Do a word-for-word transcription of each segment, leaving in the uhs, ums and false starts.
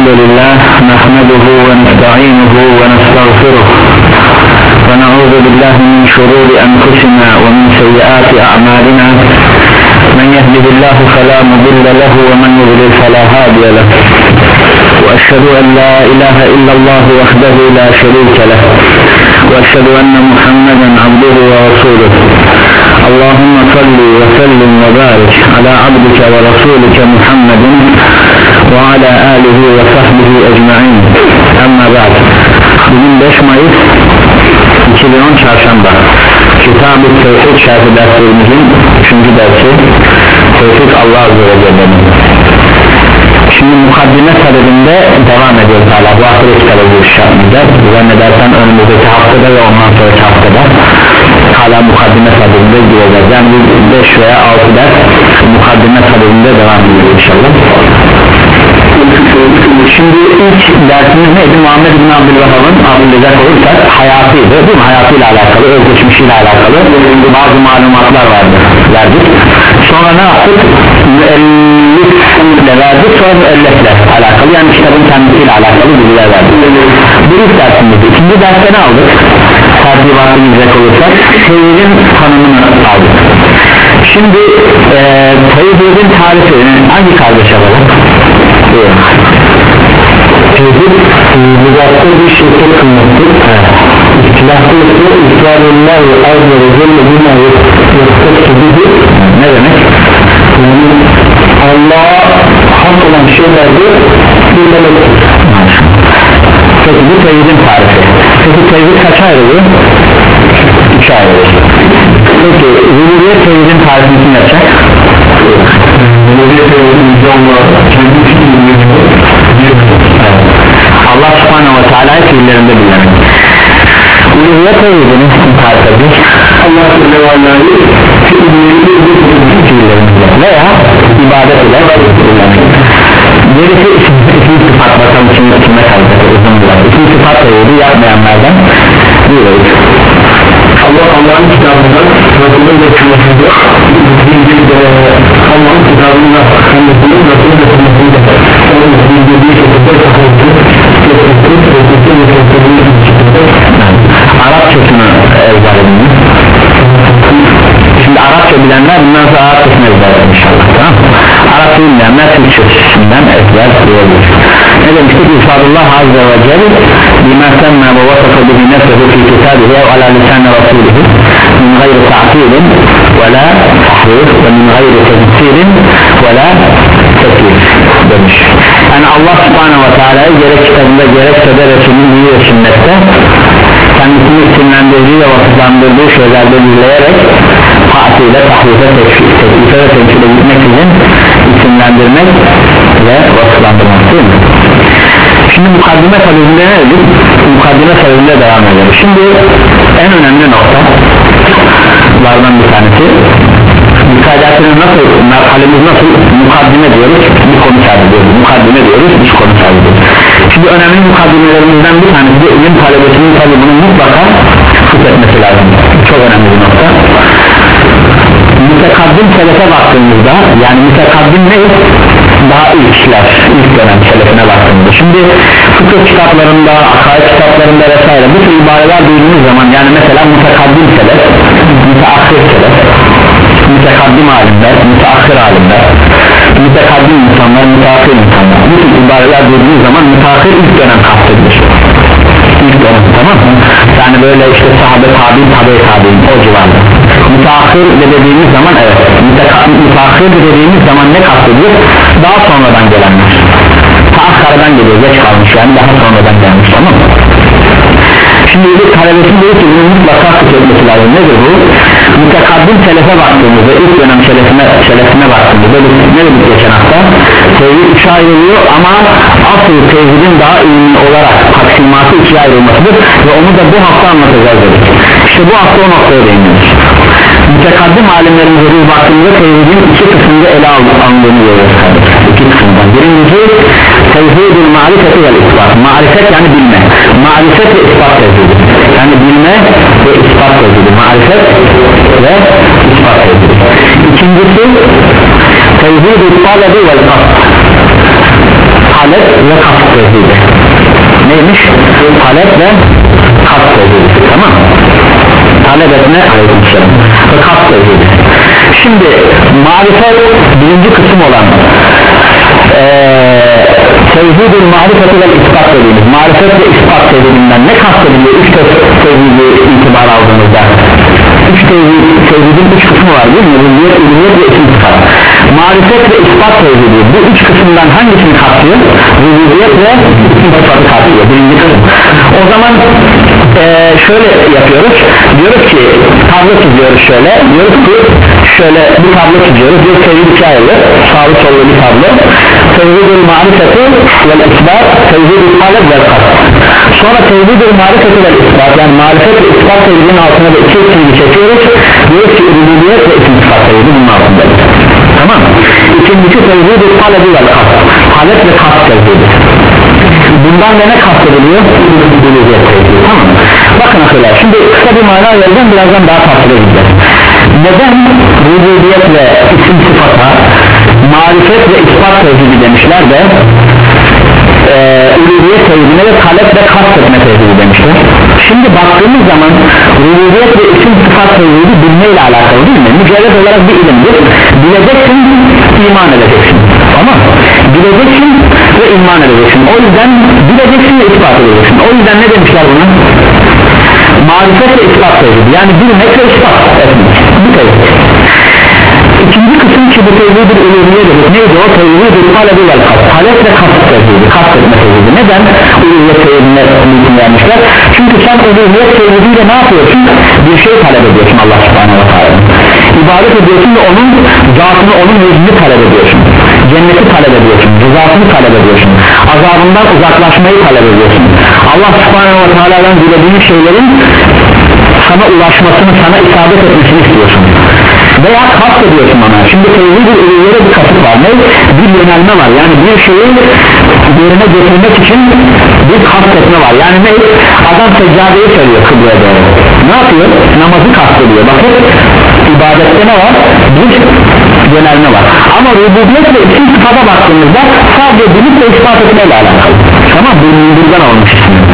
لله نحمده ونستعينه ونستغفره ونعوذ بالله من شرور أنفسنا ومن سيئات أعمالنا من يهده الله فلا مضل له ومن يضلل فلا هادي له وأشهد أن لا إله إلا الله وحده لا شريك له وأشهد أن محمدا عبده ورسوله اللهم صل وسلم وبارك على عبدك ورسولك محمد وعلى آله وصحبه أجمعين. أما بعد. Bugün beş Mayıs iki bin on Çarşamba Kitab-ı Tevhid şerhi derslerimizin üçüncü dersi Tevhid Allah Azze ve Celle'nin. Şimdi mukaddime sadedinde devam ediyoruz hala. Bu hafta kitabı bu iş yapmayacağız. Zannedersen önümüzdeki haftada ve ondan sonraki haftada hala mukaddime sadedinde gireceğiz. Yani beş veya altı ders mukaddime sadedinde devam ediyoruz inşallah. Şimdi ilk dersimiz neydi? Muhammed bin Abdülvehhab'ın Abdülrezzak olursak hayatıydı değil mi? Hayatıyla alakalı, özgeçmişiyle alakalı bazı malumatlar vardı, verdik. Sonra ne yaptık? Müellifle verdik, sonra müellifle alakalı, yani kitabın kendisiyle alakalı bilgiler verdik. Bu ilk dersimizdi. İkinci derste ne aldık? Tertibatını izleyecek olursak tevhidin tanımını aldık. Şimdi e, tevhidin tarifi hangi kardeşe var? Tevhid müdatta bir şirket kılmıştır. İhtilafı ise İsrail'ler ve Azze ve Celle buna yaptık gibi. Ne demek? Yani Allah'a hak olan şeylerde bilmelidir. Peki bu tevhidin tarifi. Peki tevhid kaç ayrılıyor? Üç ayrılıyor. Peki rububiyet tevhidin tarifini kim yapacak? Allah subhanahu ve teala'yı fiillerinde bilmek. Uluhiyet tevhidini kim tarif ediyor? Allah subhanahu fiillerinde veya ibadet ile bilmek. Gerisi isim, isim sıfat, bakalım şimdi kime kalacak uzun bir zaman. İsim sıfat tevhidi yapmayanlardan biriyiz. Allah Allah'ın kitabından Resulü'nün getirmesinde Allah'ın kitabından kendisinin Resulü'nün getirmesinde onun bildiği şekilde Arapçasını ezber edin. Şimdi Arapça bilenler bundan sonra Arapçasını ezber edin inşallah, tamam mı? Arapça bilmeyenler Türkçesinden ezber diyebilir. Ne demiştik? İfadullah Azze ve Celle bima semme ve vasafa bihi nefsehu fi kitabihi ve ala lisan rasulihi min gayri ta'tilin ve la tahrif ve min gayri tefsirin ve la tekif demiş. Yani Allah subhanahu ve teala'yı gerek kitabında gerekse de Resulünün iyi ve sünnette kendisini isimlendirdiği ve vasıflandırdığı şeylerde dinleyerek taatiyle, tahrife, teklife ve temsile gitmek için isimlendirmek ve vasıflandırmak değil mi? Şimdi mukaddime sadedinde ne dedik? Mukaddime sadedinde devam edelim. Şimdi en önemli noktalardan bir tanesi müsaadetinin nasıl, merhalemiz nasıl? Mukaddime diyoruz, bir konu sahibiyoruz. Mukaddime diyoruz, bir konu sahibiyoruz. Şimdi önemli mukaddimelerimizden bir tanesi de ilim talebesinin tabi bunu mutlaka etmesi lazım. Çok önemli bir nokta. Mütekaddim selefe baktığımızda, yani mütekaddim ne? Daha ilkler, ilk dönem selefine baktığımızda. Şimdi fıkıh kitaplarında, akaid kitaplarında vesaire bu tür ibareler duyduğumuz zaman, yani mesela mütekaddim selef, müteakhir selef, mütekaddim alimler, müteakhir alimler, mütekaddim insanlar, müteakhir insanlar, bu tür ibareler duyduğumuz zaman müteakhir ilk dönem kastedilir. İlk dönem, tamam mı? Yani böyle işte sahabe tabi, tabi tabi o civarda. Müteakhir de dediğimiz zaman evet, müteakhir de dediğimiz zaman ne kastediyor? Daha sonradan gelenler. Taakkardan geliyor, geç kalmış, yani daha sonradan gelmiş, tamam mı? Şimdi bir talebesi diyor ki bunu mutlaka etmesi lazım. Nedir bu? Mütekaddim selefe baktığımızda, ilk dönem selefine, selefine baktığımızda ne dedik geçen hafta? Tevhid üçe ayrılıyor ama asıl tevhidin daha iyi olarak taksimatı ikiye ayrılmasıdır ve onu da bu hafta anlatacağız dedik. İşte bu hafta o noktaya değiniyoruz. Mütekaddim alimlerimize bir baktığımızda tevhidin iki kısımda ele alındığını görüyoruz kardeşler. İki kısımdan. Birincisi tevhidin marifeti ve ispat. Marifet yani bilme. Marifet ve ispat tevhidi. Yani bilme ve ispat tevhidi. Marifet ve ispat tevhidi. İkincisi tevhid-i talebi ve ispat. talep ve kast tevhidi. Neymiş? Talep ve kast tevhidi. Tamam. Talep etme aleykümselam ve kast tevhidi. Şimdi marifet birinci kısım olan ee, tevhid-ül marifeti ve ispat dediğimiz marifet ve ispat tevhidinden ne kastediliyor? Üç tevhidi itibar aldığımızda üç tevhid, tevhidin üç kısmı var değil mi? Rububiyet, uluhiyet ve isim sıfat. Marifet ve ispat tevhidi bu üç kısımdan hangisini kapsıyor? Rububiyet ve isim sıfatı kapsıyor. Birinci kısım. O zaman ee, şöyle yapıyoruz, diyoruz ki tablo çiziyoruz, şöyle diyoruz ki şöyle bir tablo çiziyoruz, bir tevhid iki ayrı sağlı sollu bir tablo. Tevhid-ül marifeti ve ispat, tevhid-ül talep ve kast. Sonra tevhid-ül marifeti ve ispat, yani marifet ve ispat tevhidinin altına da iki tevhidi çekiyoruz, diyoruz ki rububiyet ve isim sıfat tevhidi bunun altındadır. Tamam. İkincisi tevhid-ül talep ve kast, talep ve kast tevhidi. Bundan da ne kastediliyor? Rububiyet tevhidi. Tamam. Bakın arkadaşlar, şimdi kısa bir mana vereceğim, birazdan daha farklı gideceğiz. Neden rububiyet ve isim sıfata marifet ve ispat tevhidi demişler de e, uluhiyet tevhidine ve talep ve kast etme tevhidi demişler? Şimdi baktığımız zaman rububiyet ve isim sıfat tevhidi bilmeyle alakalı değil mi? Mücerred olarak bir ilimdir. Bileceksin, iman edeceksin. Tamam. Bileceksin ve iman edeceksin. O yüzden bileceksin ve ispat edeceksin. O yüzden ne demişler buna? Marifet ve ispat tevhidi. Yani bilmek ve ispat etmek. Bu tevhid. İkinci kısım ki bu tevhid-ül uluhiyye dedik. Neydi o? Tevhid-ül talebi vel kast. Talep ve kast tevhidi. Kast etme tevhidi. Neden uluhiyet tevhidine mümkün vermişler? Çünkü sen uluhiyet tevhidiyle ne yapıyorsun? Bir şey talep ediyorsun Allah subhanahu wa ta'ala. İbadet ediyorsun ve onun zatını, onun yüzünü talep ediyorsun. Cenneti talep ediyorsun, rızasını talep ediyorsun, azabından uzaklaşmayı talep ediyorsun. Allah subhanahu wa ta'ala'dan dilediğin şeylerin sana ulaşmasını, sana isabet etmesini istiyorsun veya kast ediyorsun ona. Şimdi tevhid-ül uluhiyye bir kasıt var, ne? Bir yönelme var, yani bir şeyi yerine getirmek için bir kast etme var. Yani ne? Adam seccadeyi söylüyor kıbleye doğru, ne yapıyor? Namazı kast ediyor. Bakın ibadette ne var? Bir yönelme var. Ama rububiyet ve isim sıfata baktığımızda sadece bilip ve ispat etmeyle alakalı. Tamam, buradan olmuş.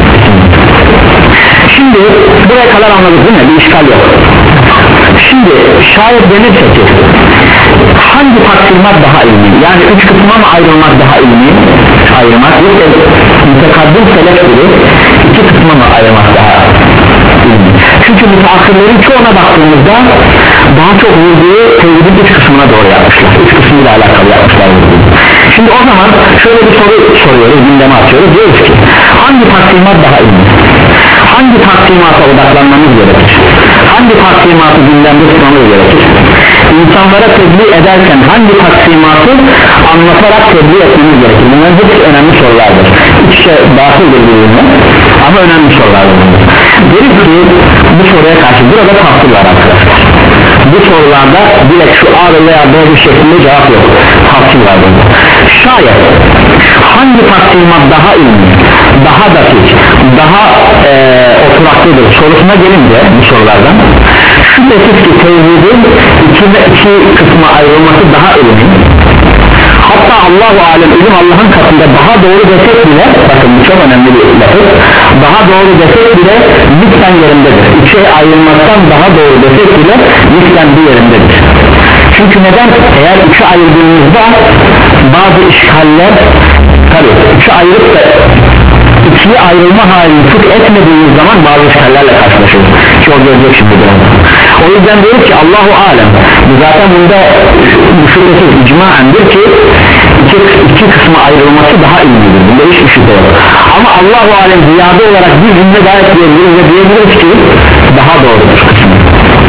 Şimdi buraya kadar anladık değil mi? Bir işgal yok. Şimdi şayet denirse ki hangi taksimat daha ilmi? Yani üç kısma mı ayrılmak daha ilmi? Ayrılmak yok da mütekaddim selef gibi iki kısma mı ayrılmak daha ilmi? Çünkü müteahhirlerin çoğuna baktığımızda daha çok vurduğu tevhidin üç kısmına doğru yapmışlar. Üç kısmıyla alakalı yapmışlar. Şimdi o zaman şöyle bir soru soruyoruz, gündeme atıyoruz. Diyoruz ki hangi taksimat daha ilmi? Hangi taksimata odaklanmamız gerekir? Hangi taksimatı gündemde tutmamız gerekir? İnsanlara tebliğ ederken hangi taksimatı anlatarak tebliğ etmemiz gerekir? Bunların hepsi önemli sorulardır. İç içe batıldır birbirine ama önemli sorulardır. Deriz ki bu soruya karşı burada tafsir var arkadaşlar. Bu sorularda direkt şu A veya B bir şekilde cevap yok. Tafsir var burada. Şayet hangi taksimat daha ilmi, daha dakik, daha e, oturaklıdır sorusuna gelince bu sorulardan şüphesiz ki tevhidin iki, iki kısma ayrılması daha ilmi, hatta Allah-u alem ilim Allah'ın katında daha doğru desek bile, bakın bu çok önemli bir lafız, daha doğru desek bile lütfen yerindedir. İçe ayrılmaktan daha doğru desek bile lütfen bir yerindedir. Çünkü neden? Eğer üçe ayırdığımızda bazı işgaller, tabi üçe ayırıp da ikiye ayrılma halini tut etmediğimiz zaman bazı işgallerle karşılaşıyoruz ki o görecek şimdi burada. O yüzden diyoruz ki Allahu alem, bu zaten bunda şüphesiz icmaendir ki iki, iki kısma ayrılması daha ilmidir, bunda hiçbir şüphe yok. Ama Allahu alem ziyade olarak bir cümle daha ekleyebiliriz ve diyebiliriz ki daha doğrudur kısmı.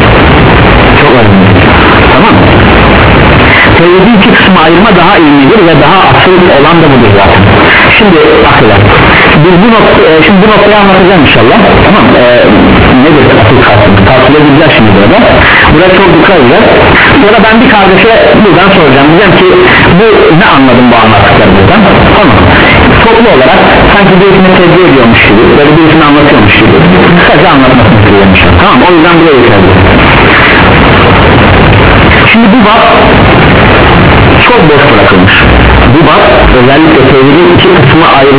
Çok önemli. Tamam mı? Tevhidin iki kısmı ayırma daha ilmidir ve daha asıl olan da budur zaten. Şimdi akıllar biz bu nokta, e, şimdi bu noktayı anlatacağım inşallah. Tamam e, nedir asıl kastım? Tavsiye edeceğiz şimdi burada. Buraya çok dikkat edeceğiz. Sonra ben bir kardeşe buradan soracağım. Diyeceğim ki bu ne anladım bu anlattıklarımızdan? Tamam. Toplu olarak sanki birisini tezgah ediyormuş gibi, böyle birisini anlatıyormuş gibi. Kısaca anlatmasını istiyormuş. Tamam, o yüzden buraya dikkat edeceğiz. Şimdi bu bak çok boş bırakılmış. Bu bak özellikle tevhidin iki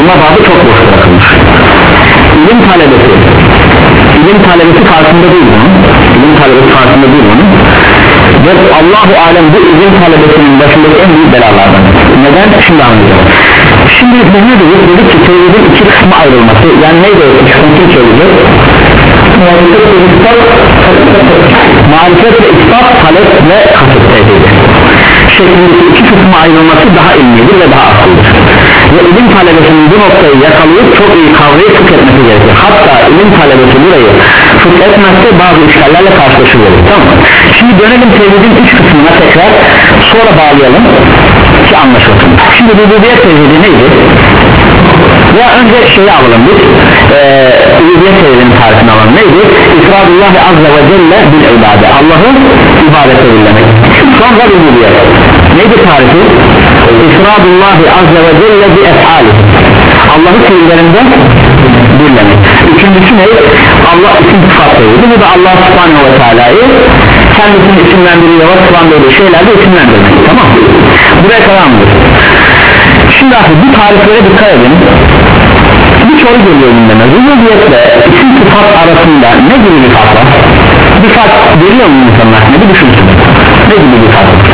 ayırma babı çok boş bırakılmış. İlim talebesi ilim talebesi farkında değil bunun ilim talebesi farkında değil bunun ve Allah-u Alem bu ilim talebesinin başındaki en büyük belalardan. Neden? Şimdi anlayacağım. Şimdi biz ne dedik? Dedik ki tevhidin iki kısmı ayrılması, yani neydi o iki kısmı kim söyleyecek? Marifet ve ispat, marifet ve ispat, talep ve kasıt tevhidi şeklindeki iki kısmı ayrılması daha ilmidir ve daha asıldır. Ve ilim talebesinin bu noktayı yakalayıp çok iyi kavrayıp fıkh etmesi gerekir. Hatta ilim talebesi burayı fıkh etmezse bazı işgallerle karşılaşılır. Tamam. Şimdi dönelim tevhidin üç kısmına tekrar, sonra bağlayalım ki anlaşılsın. Şimdi rububiyet tevhidi neydi? Ya önce şeyi alalım biz ee, rububiyet tevhidinin tarifini alalım. Neydi? İfradullah azze ve celle bil ibade, Allah'ı ibadete birlemek. Sonra rububiyet neydi tarifi? İfradullah azze ve celle bi ef'ali, Allah'ı fiillerinde birlemek. Üçüncüsü ne? Allah isim sıfat tevhidi. Bu da Allah subhanahu ve teala'yı kendisini isimlendiriyor ve sıfandırdığı şeylerle isimlendirmek. Tamam mı? Buraya kadar mıdır? Şimdi artık bu tariflere dikkat edin. Bir soru geliyor gündeme. Rububiyetle isim sıfat arasında ne gibi bir fark var? Bir fark görüyor mu insanlar? Ne bir düşünsün? Ne gibi bir fark var?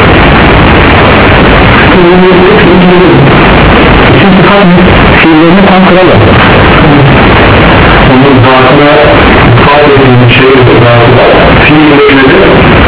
İsim sıfat fiillerini tam kuralı. Onun zatına ifade edilmiş şey fiillerini de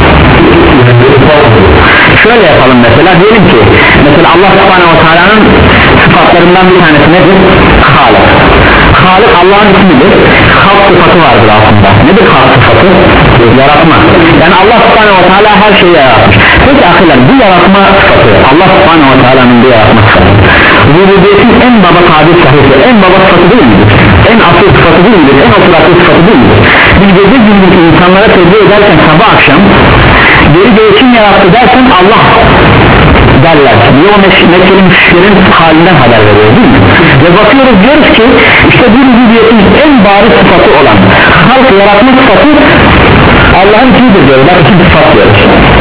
şöyle yapalım mesela, diyelim ki mesela Allah subhanahu wa ta'ala'nın sıfatlarından bir tanesi nedir? Halik. Halik Allah'ın ismidir. Halk sıfatı vardır aslında. Nedir halk sıfatı? Yaratma. Yani Allah subhanahu wa ta'ala her şeyi yaratmış. Peki ahiler bu yaratma sıfatı, Allah subhanahu wa ta'ala'nın bu yaratma sıfatı rububiyetin en baba tabir sahibi, en baba sıfatı değil midir? En asıl sıfatı değil midir? En oturaklı sıfatı değil midir? Biz gece gündüz insanlara tebliğ ederken sabah akşam geri geri kim yarattı dersen Allah derler. Niye o Mekke'li müşriklerin halinden haber veriyor değil mi? Ve bakıyoruz diyoruz ki işte bu rububiyetin en bariz sıfatı olan halk yaratma sıfatı Allah'ın ismidir diyoruz. Bak iki sıfat diyoruz.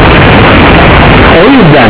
O yüzden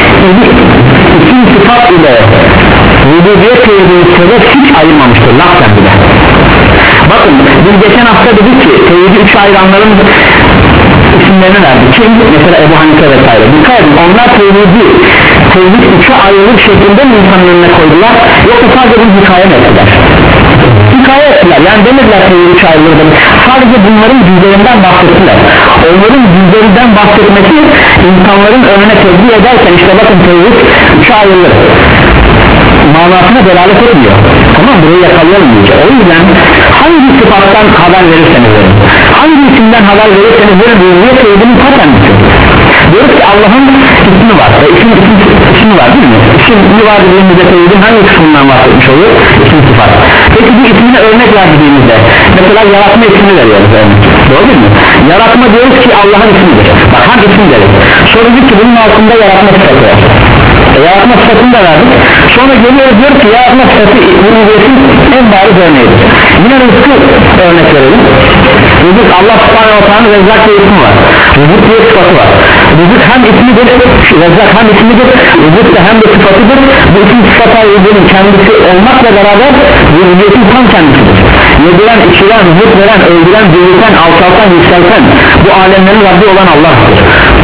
isim sıfat ile rububiyet tevhidini sebep hiç ayırmamıştır laftan bile. Bakın biz geçen hafta dedik ki tevhidi üç ayıranların isimlerini verdi. Kim? Mesela Ebu Hanife vesaire. Dikkat edin, onlar tevhidi tevhid üçe ayrılır şeklinde mi insanın önüne koydular, yoksa sadece bunu hikaye mi ettiler? Hikaye ettiler, yani demediler tevhid üçe ayrılır. Sadece bunların cüzlerinden bahsettiler. Onların cüzlerinden bahsetmesi insanların önüne tebliğ ederken işte bakın tevhid üçe ayrılır manasına delalet etmiyor. Tamam, burayı yakalayalım diyeceğim. O yüzden hangi sıfattan haber verirseniz verin, hangi isimden haber verirseniz verin, rububiyet tevhidinin ta kendisi. Diyoruz ki Allah'ın ismi var ve isim, isim, ismi var değil mi? İsmi var dediğimizde tevhidin hangi kısmından bahsetmiş oluyor? İsim sıfat. Peki bu ismine örnek verdiğimizde mesela yaratma ismini veriyoruz örnek. Doğru değil mi? Yaratma diyoruz ki Allah'ın ismidir. Bak hangi isim deriz? Sonra dedik ki bunun altında yaratma sıfatı var. E, yaratma sıfatını da verdik. Sonra geliyoruz diyor ki yaratma sıfatı rububiyetin en bariz örneğidir. Yine rızkı örnek verelim. Rızık Allah subhanahu wa ta'ala Rezzak diye ismi var. Rızık diye sıfatı var. Rızık hem ismidir, Rezzak hem ismidir, rızık da hem de sıfatıdır. Bu isim sıfatı rızığının kendisi olmakla beraber rububiyetin tam kendisidir. Yediren, içiren, rızık veren, öldüren, dirilten, alçaltan, yükselten bu alemlerin Rabbi olan Allah'tır.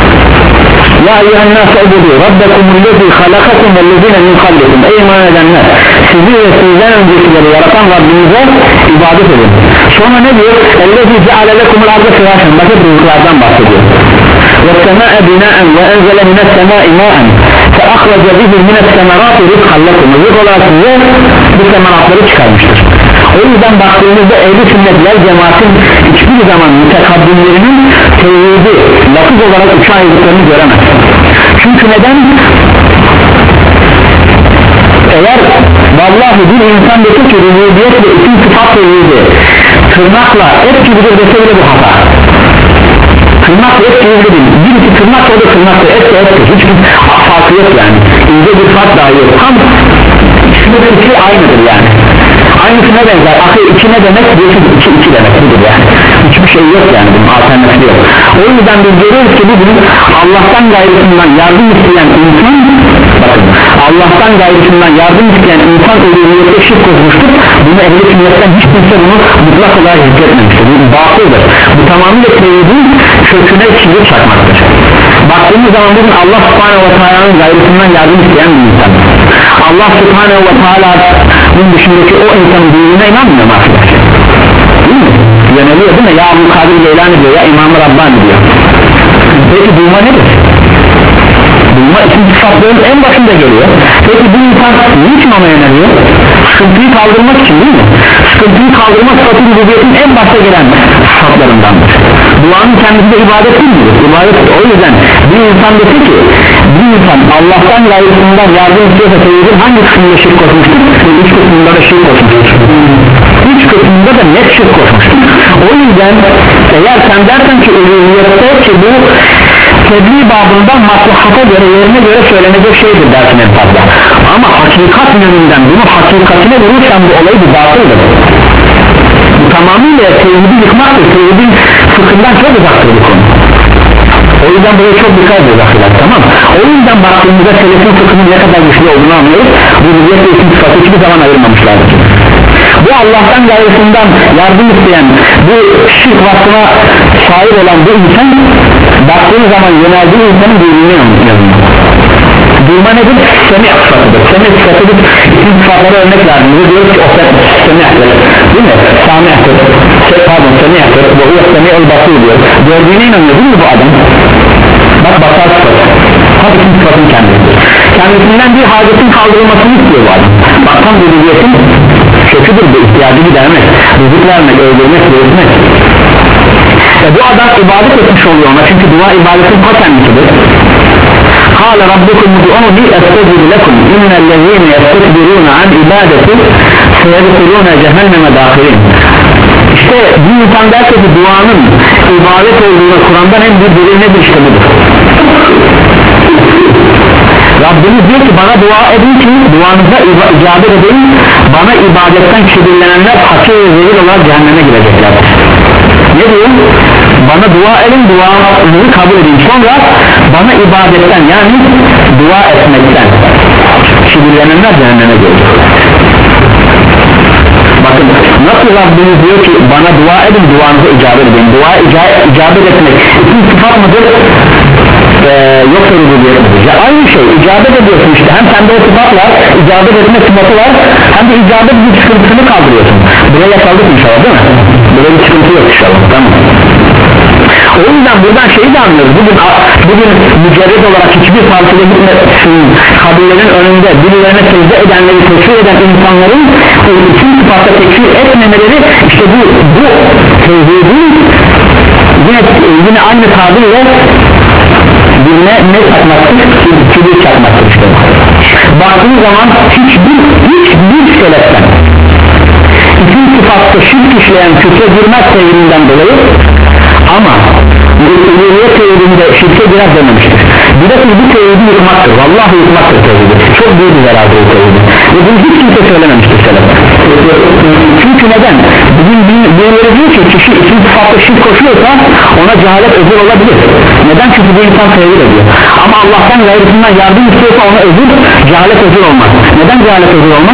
Ya eyyühennâse ubudu rabbekumullezî halakakum vellezîne min kablikum. Ey iman edenler, sizi ve sizden öncekileri yaratan Rabbinize ibadet edin. Sonra ne diyor? Ellezî ceale lekumul arda firâşen. Bakın rızıklardan bahsediyor. Ve semâe binâen ve enzele minessemâi mâen fe ahrece bihi minessemerâti rizkan lekum. Rızık olarak size bu semeratları çıkarmıştır. O yüzden baktığımızda ehl-i sünnetler cemaatin hiçbir zaman mütekaddimlerinin tevhidi lafız olarak üçe ayrılıklarını göremez. Çünkü neden? Eğer vallahi bir insan dese ki rububiyet ve isim sıfat tevhidi tırnakla et gibidir dese bile bu hata. Tırnakla et gibidir değil. Birisi tırnakla o da tırnakla et de ettir. Hiçbir farkı yok yani. İnce bir fark dahi yok. Tam ikisinin fikri aynıdır yani. Aynısına benzer. Akıl iki ne demek? Birisi iki, iki demek. Budur yani. Hiçbir şey yok yani, bunun alternatifi yok. O yüzden biz görüyoruz ki bugün Allah'tan gayrısından yardım isteyen insan bakın Allah'tan gayrısından yardım isteyen insan uluhiyette şirk koşmuştur. Bunu ehli sünnetten hiç kimse bunu mutlak olarak zikretmemiştir. Bu batıldır. Bu tamamıyla tevhidin köküne çizgi çakmaktır. Baktığımız zaman bugün Allah subhanehu ve teala'nın gayrısından yardım isteyen bir insan. Allah subhanehu ve teala'nın dışındaki o insanın dinine inanmıyor mu arkadaşlar? Değil mi? Yöneliyor değil mi? Ya Abu Kadir Geylani diyor, ya İmam-ı Rabbani diyor. Peki duyma nedir? Duyma isim sıfatların en başında geliyor. Peki bu insan niçin ona yöneliyor? Sıkıntıyı kaldırmak için değil mi? Sıkıntıyı kaldırmak sıfatı rübubiyetin en başta gelen sıfatlarındandır. Duanın kendisi de ibadet değil midir? İbadet. O yüzden bir insan dese ki bir insan Allah'tan gayrısından yardım istiyorsa tevhidin hangi kısmında şirk koşmuştur? Üç kısmında da şirk koşmuştur. Üç kısmında da net şirk koşmuştur. O yüzden eğer sen dersen ki uluhiyette ki bu tebliğ babından maslahata göre yerine göre söylenecek şeydir dersin en fazla. Ama hakikat yönünden bunu hakikatine vurursan bu olayı bir batıldır. Bu tamamıyla tevhidi yıkmaktır. Tevhidin fıkhından çok uzaktır bu konu. O yüzden buraya çok dikkat ediyoruz ahiret, tamam. O yüzden baktığımızda selefin fıkhının ne kadar güçlü olduğunu anlıyoruz. Bu rüziyet ve isim sıfatı hiçbir zaman ayırmamışlardır. Bu Allah'tan gayrısından yardım isteyen bu şirk vasfına sahip olan bu insan baktığı zaman yöneldiği insanın duyduğunu yanılıyor. Duyma nedir? Semih sıfatıdır. Semih sıfatıdır. İsim sıfatları örnek verdiğimizde diyoruz ki o semihtir, değil mi? Samihtir, pardon semihtir, bu o semih basıyor diyor. Gördüğüne inanıyor değil mi bu adam? Bak basar sıfatı. Tabi isim sıfatın kendisidir. Kendisinden bir hacetin kaldırılmasını istiyor bu adam. Bak tam rübubiyetin köküdür bu, ihtiyacı gidermek, rızık vermek, öldürmek, öldürmek. E bu adam ibadet etmiş oluyor ona, çünkü dua ibadetin ta kendisidir. Kâle rabbukum ud'ûni estecib lekum innellezîne yestekbirûne an ibâdeti seyedhulûne cehenneme dâhilin. İşte bir insan derse ki duanın ibadet olduğuna Kur'an'dan en büyük delil nedir, işte budur. Rabbimiz diyor ki bana dua edin ki duanıza icabet edin, bana ibadetten kibirlenenler hakir ve zelil olarak cehenneme girecekler. Ne diyor? Bana dua edin, duanızı kabul edin, sonra bana ibadetten yani dua etmekten kibirlenenler cehenneme girecek. Bakın nasıl Rabbimiz diyor ki bana dua edin, duanıza icabet edin. Dua icabet etmek isim sıfat mıdır? Ee, yoksa rübubiyettir. Ya aynı şey, icabet ediyorsun işte, hem sende o sıfat var, icabet etme sıfatı var, hem de icabet bir sıkıntısını kaldırıyorsun. Buraya yakaldık inşallah, değil mi? Böyle bir sıkıntı yok inşallah, tamam. O yüzden buradan şeyi de anlıyoruz, bugün, bugün mücerred olarak hiçbir partide gitmesin, kabirlerin önünde birilerine secde edenleri tekfir eden insanların bütün sıfatta tekfir etmemeleri, işte bu, bu tevhidin yine, yine aynı tabirle birine ne çakmaktır? Kibir çakmaktır işte. Baktığın zaman hiçbir, hiçbir seleften isim sıfatta şirk işleyen küfre girmez tevhidinden dolayı, ama uluhiyet tevhidinde şirke girer dememiştir. Bir de bu tevhidi yıkmaktır, vallahi yıkmaktır tevhidi. Çok büyük bir zarardır bu tevhidi. Ve bunu hiç kimse söylememiştir seleften. Çünkü neden? Bugün birileri diyor ki kişi isim sıfatla şirk koşuyorsa ona cehalet özür olabilir. Neden? Çünkü bu insan tevhid ediyor. Ama Allah'tan gayrısından yardım istiyorsa ona özür, cehalet özür olmaz. Neden cehalet özür olmaz?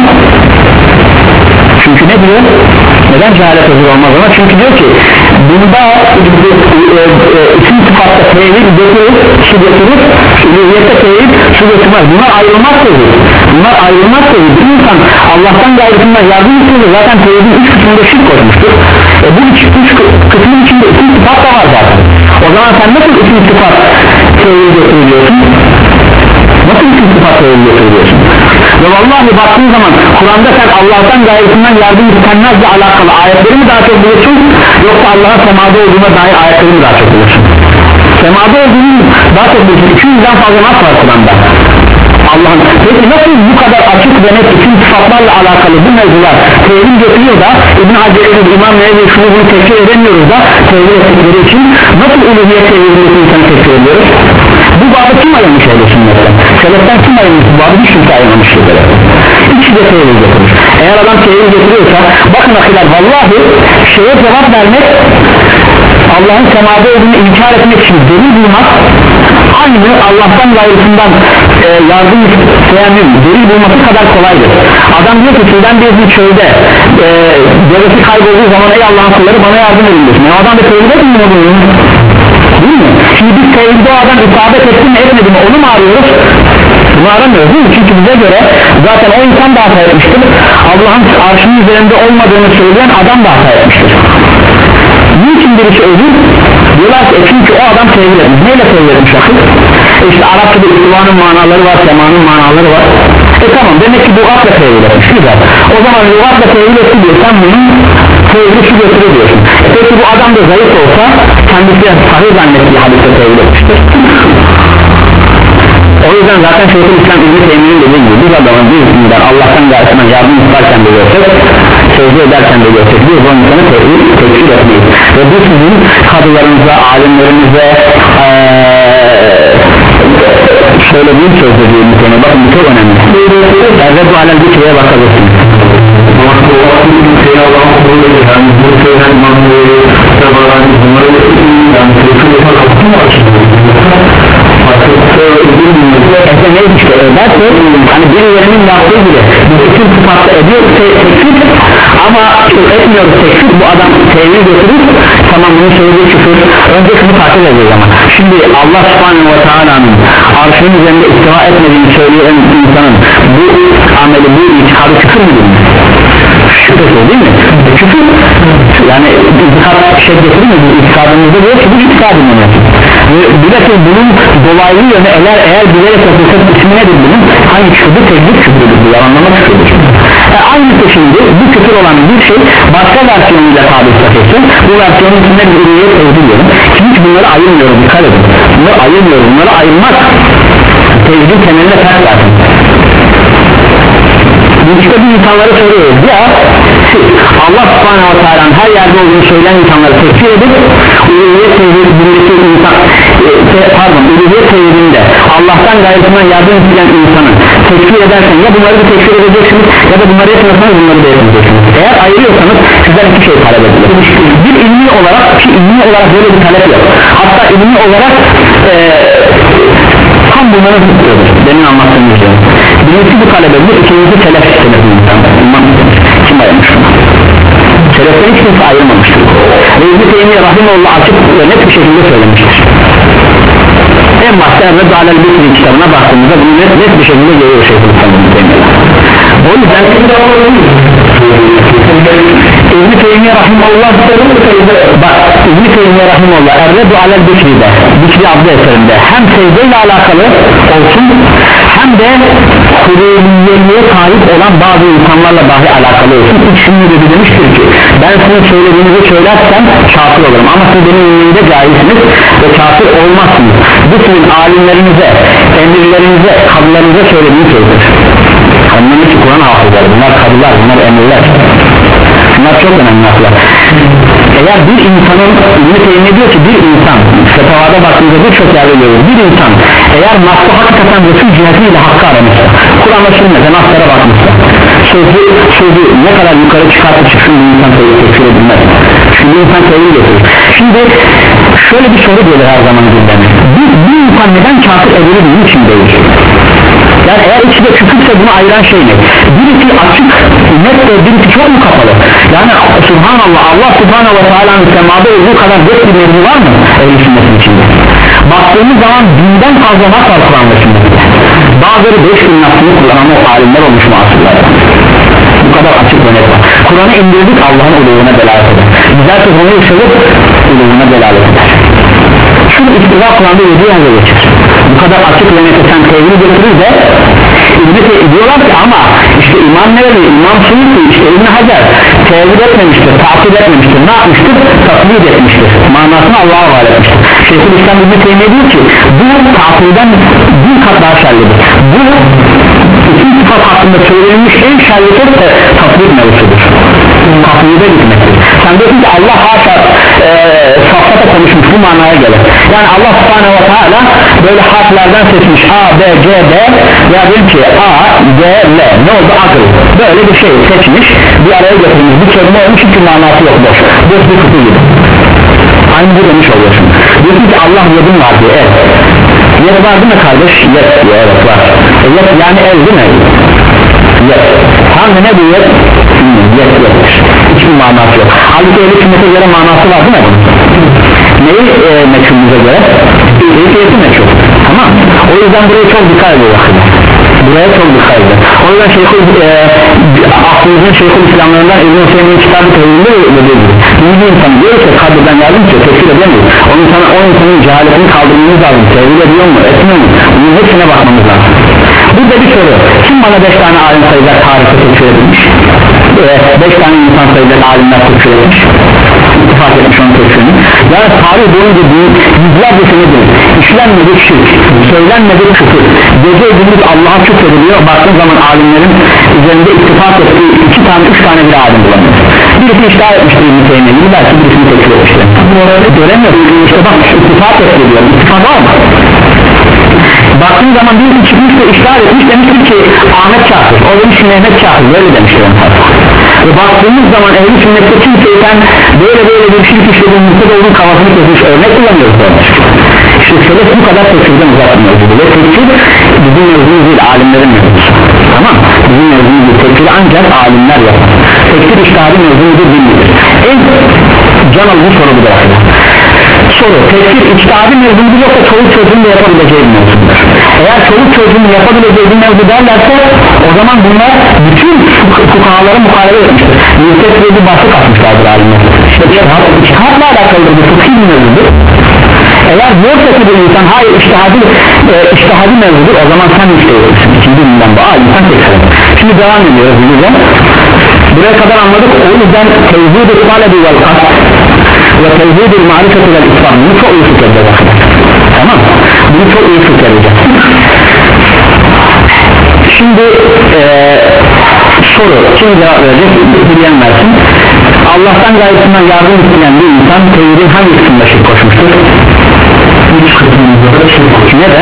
Çünkü ne diyor? Neden cehalet özür olmaz ona? Çünkü diyor ki bunda e, e, e, isim sıfatta tevhid getirir, şu getirir, uluhiyette tevhid, şu getirmez. Bunlar ayrılmaz tevhid. Bunlar ayrılmaz tevhid. Bir insan Allah'tan gayrısından yardım istiyorsa zaten tevhidin üç kısmında şirk koşmuştur. E, bu üç, üç kısmın içinde isim sıfat da var zaten. O zaman sen nasıl isim sıfat tevhid getiriyorsun? Nasıl isim sıfat tevhid getiriyorsun? Ve vallahi baktığın zaman Kur'an'da sen Allah'tan gayrısından yardım istenmezle alakalı ayetleri mi daha çok bulursun, yoksa Allah'ın semada olduğuna dair ayetleri mi daha çok bulursun? Semada olduğunu daha çok bulursun. iki yüzden fazla nasıl var Kur'an'da? Allah'ın peki nasıl bu kadar açık ve net bütün sıfatlarla alakalı bu mevzular tevhid getiriyor da İbn Hacer'in, İmam Nevevi şunu bunu tekfir edemiyoruz da tevhid ettikleri için nasıl uluhiyet tevhidindeki insanı tekfir ediyoruz? Bu babı kim ayırmış öyle sünnetten? Seleften kim ayırmış bu babı? Hiç kimse ayırmamıştır böyle. İkisi de tevhid getirir. Eğer adam tevhid getiriyorsa bakın akiler, vallahi şeye cevap vermek, Allah'ın semada olduğunu inkar etmek için delil bulmak aynı Allah'tan gayrısından e, yardım isteyenin delil bulması kadar kolaydır. Adam diyor ki sizden bir çölde e, devleti kaybolduğu zaman ey Allah'ın kulları bana yardım edin diyorsun. E, adam da tevhid etmiyor bunu, değil mi? Şimdi biz tevhide o adam isabet etti mi etmedi mi onu mu arıyoruz? Bunu aramıyoruz değil mi? Çünkü bize göre zaten o insan da hata etmiştir. Allah'ın arşının üzerinde olmadığını söyleyen adam da hata etmiştir. Niçin birisi ölür? Diyorlar ki çünkü o adam tevhid etmiş. Neyle tevhid etmiş akıl? E işte Arapçada istivanın manaları var, semanın manaları var. E tamam, demek ki lügatla tevhid etmiş. Güzel. O zaman lügatla tevhid etti diyor, sen bunun tevhidi şu götürür diyorsun. E peki bu adam da zayıf olsa kendisi sahih zannettiği hadiste tevhid etmiştir. O yüzden zaten Şeyhülislam İbn-i Teymiye'nin dediği gibi bir adamın bir isminden Allah'tan gayrısına yardım isterken de görsek, secde ederken de görsek bir bu insanı tekfir etmeyiz. Ve bu sizin kadılarınıza, alimlerinize ee, söylediğim sözde diye bir konu, bakın bu çok önemli. Erredu alel bir şeye bakabilirsiniz. Ese neydi işte derse hani birilerinin yaptığı gibi bütün sıfatla ediyor tekfir ama etmiyoruz tekfir, bu adam tevhid götürür, tamam bunu söylediği küfür. Önce şunu takip edeceğiz ama şimdi Allah subhanahu ve teala'nın arşının üzerinde istiva etmediğini söyleyen insanın bu ameli, bu itikadı küfür müdür? Şüphesiz değil mi? E, küfür yani itikad şey getirir mi? İtikadımızda diyor ki bu itikadın önemli. Bilakis bunun dolaylı yönü eğer, eğer bilerek yapılsa ismi nedir bunun? Hangi küfürdür? Teknik küfürdür, bu yalanlama küfürdür. E, aynısı şimdi bu küfür olan bir şey başka versiyonuyla tabi satılsın, bu versiyonun içinde bir ürünye tevhid ki hiç bunları ayırmıyoruz, dikkat edin, bunları ayırmıyoruz, bunları ayırmak tevhidin temeline ters zaten. İşte bu insanları soruyoruz ya, siz Allah subhanahu wa ta'ala'nın her yerde olduğunu söyleyen insanları tekfir edip uluhiyet tevhidindeki insan e, pardon uluhiyet tevhidinde Allah'tan gayrısından yardım isteyen insanı tekfir ederken ya bunları bir tekfir edeceksiniz ya da bunları etmiyorsanız bunları da edeceksiniz. Eğer ayırıyorsanız sizden iki şey talep edilir. Bir ilmi olarak, ki ilmi olarak böyle bir talep yok, hatta ilmi olarak e, tam bunları tutuyordur benim anlattığım gibi. Birincisi bu talep edilir, ikincisi telef istedir bu insanlar. Kim ayırmış bunu? Seleften hiç kimse ayırmamıştır. Ve İbn-i Teymiye Rahimullah açık ve net bir şekilde söylemiştir. En başta Erredu alel Bitri kitabına baktığımızda bunu net, net bir şekilde görüyor Şeyhülislam İbn-i Teymiye. O yüzden İbn-i Teymiye Rahimullah bak İbn-i Teymiye Rahimullah Erredu alel Bitri'de, Bitri adlı eserinde hem secdeyle alakalı olsun hem de kuruliyeliğe sahip olan bazı insanlarla dahi alakalı olsun. İkisini de demiştir ki ben sizin söylediğinizi söylersem kafir olurum ama siz benim önümde cahilsiniz ve kafir olmazsınız. Bu sizin alimlerinize, emirlerinize, kadılarınıza söylediği sözdür. Onların için Kur'an hafızları, bunlar kadılar, bunlar emirler, bunlar çok önemli laflar. Eğer bir insanın, İbn-i Teymiye diyor ki bir insan, fetavada baktığınızda birçok yerde görüyoruz, bir insan eğer nasıl hakikaten Resul cihetiyle hakkı aramışsa, Kur'an'a sürmeden naslara bakmışsa, sözü, sözü ne kadar yukarı çıkartıp çıksın bir insan tekfir edilmez. Şimdi insan tevhid getirir. Şimdi şöyle bir soru gelir her zaman gündeme, bir, bir insan neden kafir edilir bunun için değil? Yani eğer ikisi de küfürse bunu ayıran şey ne? Birisi açık, net ve birisi çok mu kapalı? Yani subhanallah, Allah subhanahu ve teala'nın semada olduğu kadar net bir mevzu var mı? Ehl-i sünnetin içinde. Baktığımız zaman binden fazla nas var Kur'an'da şimdi. Bazıları beş bin nasını kullanan o alimler olmuş mu asırlarda? Bu kadar açık ve net var. Kur'an'ı indirdik, Allah'ın uluğuna delalet eder. Güzel ki bunu yaşadık, uluğuna delalet eder. Şunu istiva Kur'an'da yedi yerde geçer. Bu kadar açık ve net sen tevhid getirir de İbn-i diyorlar ki ama işte İmam Nevevi, İmam Suyuti, işte İbn-i Hacer tevhid etmemiştir, takip etmemiştir, ne yapmıştır? Taklit etmiştir, manasını Allah'a havale etmiştir. Şeyhülislam İbn-i Teymiye diyor ki bu takliden bin kat daha şerlidir. Bu ikinci sıfat hakkında söylenmiş en şerli söz de taklit mevzusudur, taklide gitmektir. Sen diyorsun ki Allah haşa e, safhata konuşmuş, bu manaya gelir. Yani Allah subhanahu ve teala böyle harflerden seçmiş A, B, C, D ya diyor ki A, D, L ne oldu? Akıl. Böyle bir şey seçmiş, bir araya getirmiş, bir kelime olmuş çünkü manası yok, boş boş bir kutu gibi. Aynı bu demiş oluyorsun. Diyorsun ki Allah yedim var diye, evet Yet var değil mi kardeş? Yet diyor, evet var. E, yet yani el değil mi? Yet. Hangi ne diyor? Yet yettir. Hiçbir manası yok. Halbuki ehl-i sünnete göre manası var değil mi? Neyi e, meçhulümüze göre? Keyfiyeti meçhul. Tamam. O yüzden buraya çok dikkat ediyor. Buraya çok dikkat ediyor. O yüzden Şeyhül e, aklımızın Şeyhül İslamlarından İbn-i Hüseyin'in kitabı tevhidinde dediği gibi bir insan diyor ki kabirden yardım ki tefsir edemiyor. O insana, o insanın cehaletini kaldırmamız lazım. Tevhid ediyor mu? Etmiyor mu? Bunun hepsine bakmamız lazım. Burada bir soru. Kim bana beş tane alim sayacak, tarihte tefsir edilmiş? beş tane insan sayacak alimler tefsir etmiş, ittifak etmiş onun tefsirini. Yani tarih boyunca büyük yüzlerce senedir işlenmedik şirk, söylenmedik küfür, gece gündüz Allah'a küfrediliyor. Baktığın zaman alimlerin üzerinde ittifak ettiği iki tane üç tane bir alim bulamıyor. Birisi iştihar etmiştir İbn-i Teymiye'yi, belki birisini tefsir etmiştir. Göremiyor. İşte bak ittifak ediyor. İttifak var mı? Baktığın zaman birisi çıkmış ve iştihar etmiş, demiştir ki Ahmet Kafir, o demiş Mehmet Kafir, böyle demiştir. Ve baktığımız zaman ehl-i sünnette kimseyken böyle böyle bir şirk işlediğin mutlu olduğun kafasını kesmiş örnek kullanıyoruz böyle. İşte selef bu kadar tefsirden uzatmıyoruz ve tefsir bizim mevzumuz değil, alimlerin mevzusu. Tamam, bizim mevzumuz değil, tefsiri ancak alimler yapar. Tefsir iştihari mevzumudur, bilmiyoruz. En can alıcı soru bu da soru, tefsir içtihadi mevzumudur yoksa çoluk çocuğun da yapabileceği bir mevzudur. Eğer çoluk çocuğun yapabileceği bir mevzu derlerse o zaman bunlar bütün fukahalara muhalefet etmiştir. Mülket ve bir başlık atmışlardır alimler. İşte içtihatla alakalıdır, bu fıkhi bir mevzudur. Eğer diyorsa ki bir insan hayır içtihadi e, içtihadi mevzudur, o zaman sen müştehidirsin. İkinci günden bu, aa insan tekrar. Şimdi devam ediyoruz bilgiyle. Buraya kadar anladık. O yüzden tevhid-i talebi vel kasd ve tevhid-i marifeti vel islam, bunu çok iyi fikredeceğiz. Tamam, bunu çok iyi fikredeceğiz. Şimdi ee, soru, kim cevap verecek? Bilen versin. Allah'tan gayesinden yardım isteyen bir insan tevhidin hangi kısmında şirk koşmuştur? Üç kısmında da şirk koşmuştur. Neden?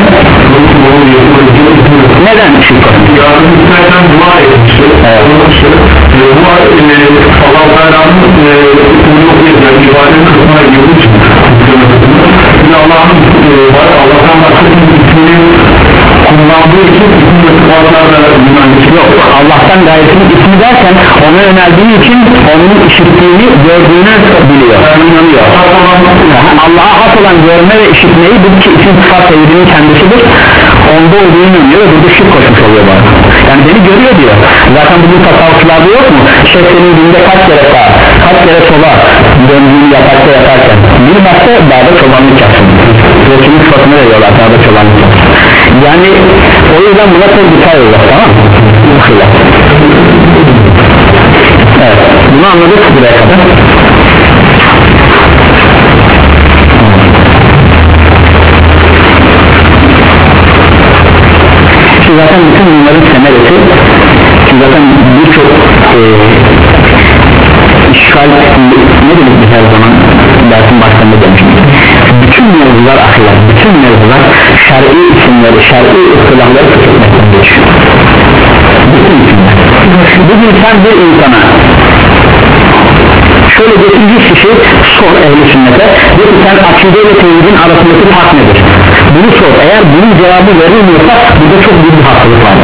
Neden şirk koşmuştur? Yardım isterken dua etmiştir. Dua Allah Teala'nın yani ibadet kısmına girdiği için Allah'ın Allah'tan başka ismini kullandığı için isim ve sıfatlarla yok. Allah'tan gayesinin ismi derken ona yöneldiği için onun işittiğini, gördüğünü biliyor, inanıyor. Allah'a has olan görme ve işitmeyi bu ki isim sıfat tevhidinin kendisidir. Onda olduğunu inanıyor ve burada şirk koşmuş oluyor bana. Yani beni görüyor diyor. Zaten bugün tasavvufçularda yok mu? Şey senin günde kaç kere sağa, kaç kere sola döndüğünü yaparsa yaparken bilmezse dağda çobanlık yapsın. Rekimin sıfatını veriyorlar dağda çobanlık yapsın. Yani o yüzden buna çok dikkat ediyorlar, tamam mı? Evet, bunu anladık buraya kadar. Şimdi zaten bütün bunların temelisi, şimdi zaten birçok e, işgal, ne demek biz her zaman dersin başlarında demiştim. Bütün mevzular ahiret, bütün mevzular şer'i isimleri, şer'i ıstılahları tutmaktadır. Bütün isimler. Bugün sen bir insana şöyle geçince kişi sor ehl-i sünnete, diyor ki sen akide ile tevhidin arasındaki fark nedir? Bunu sor, eğer bunun cevabı verilmiyorsa burada çok büyük bir hastalık var.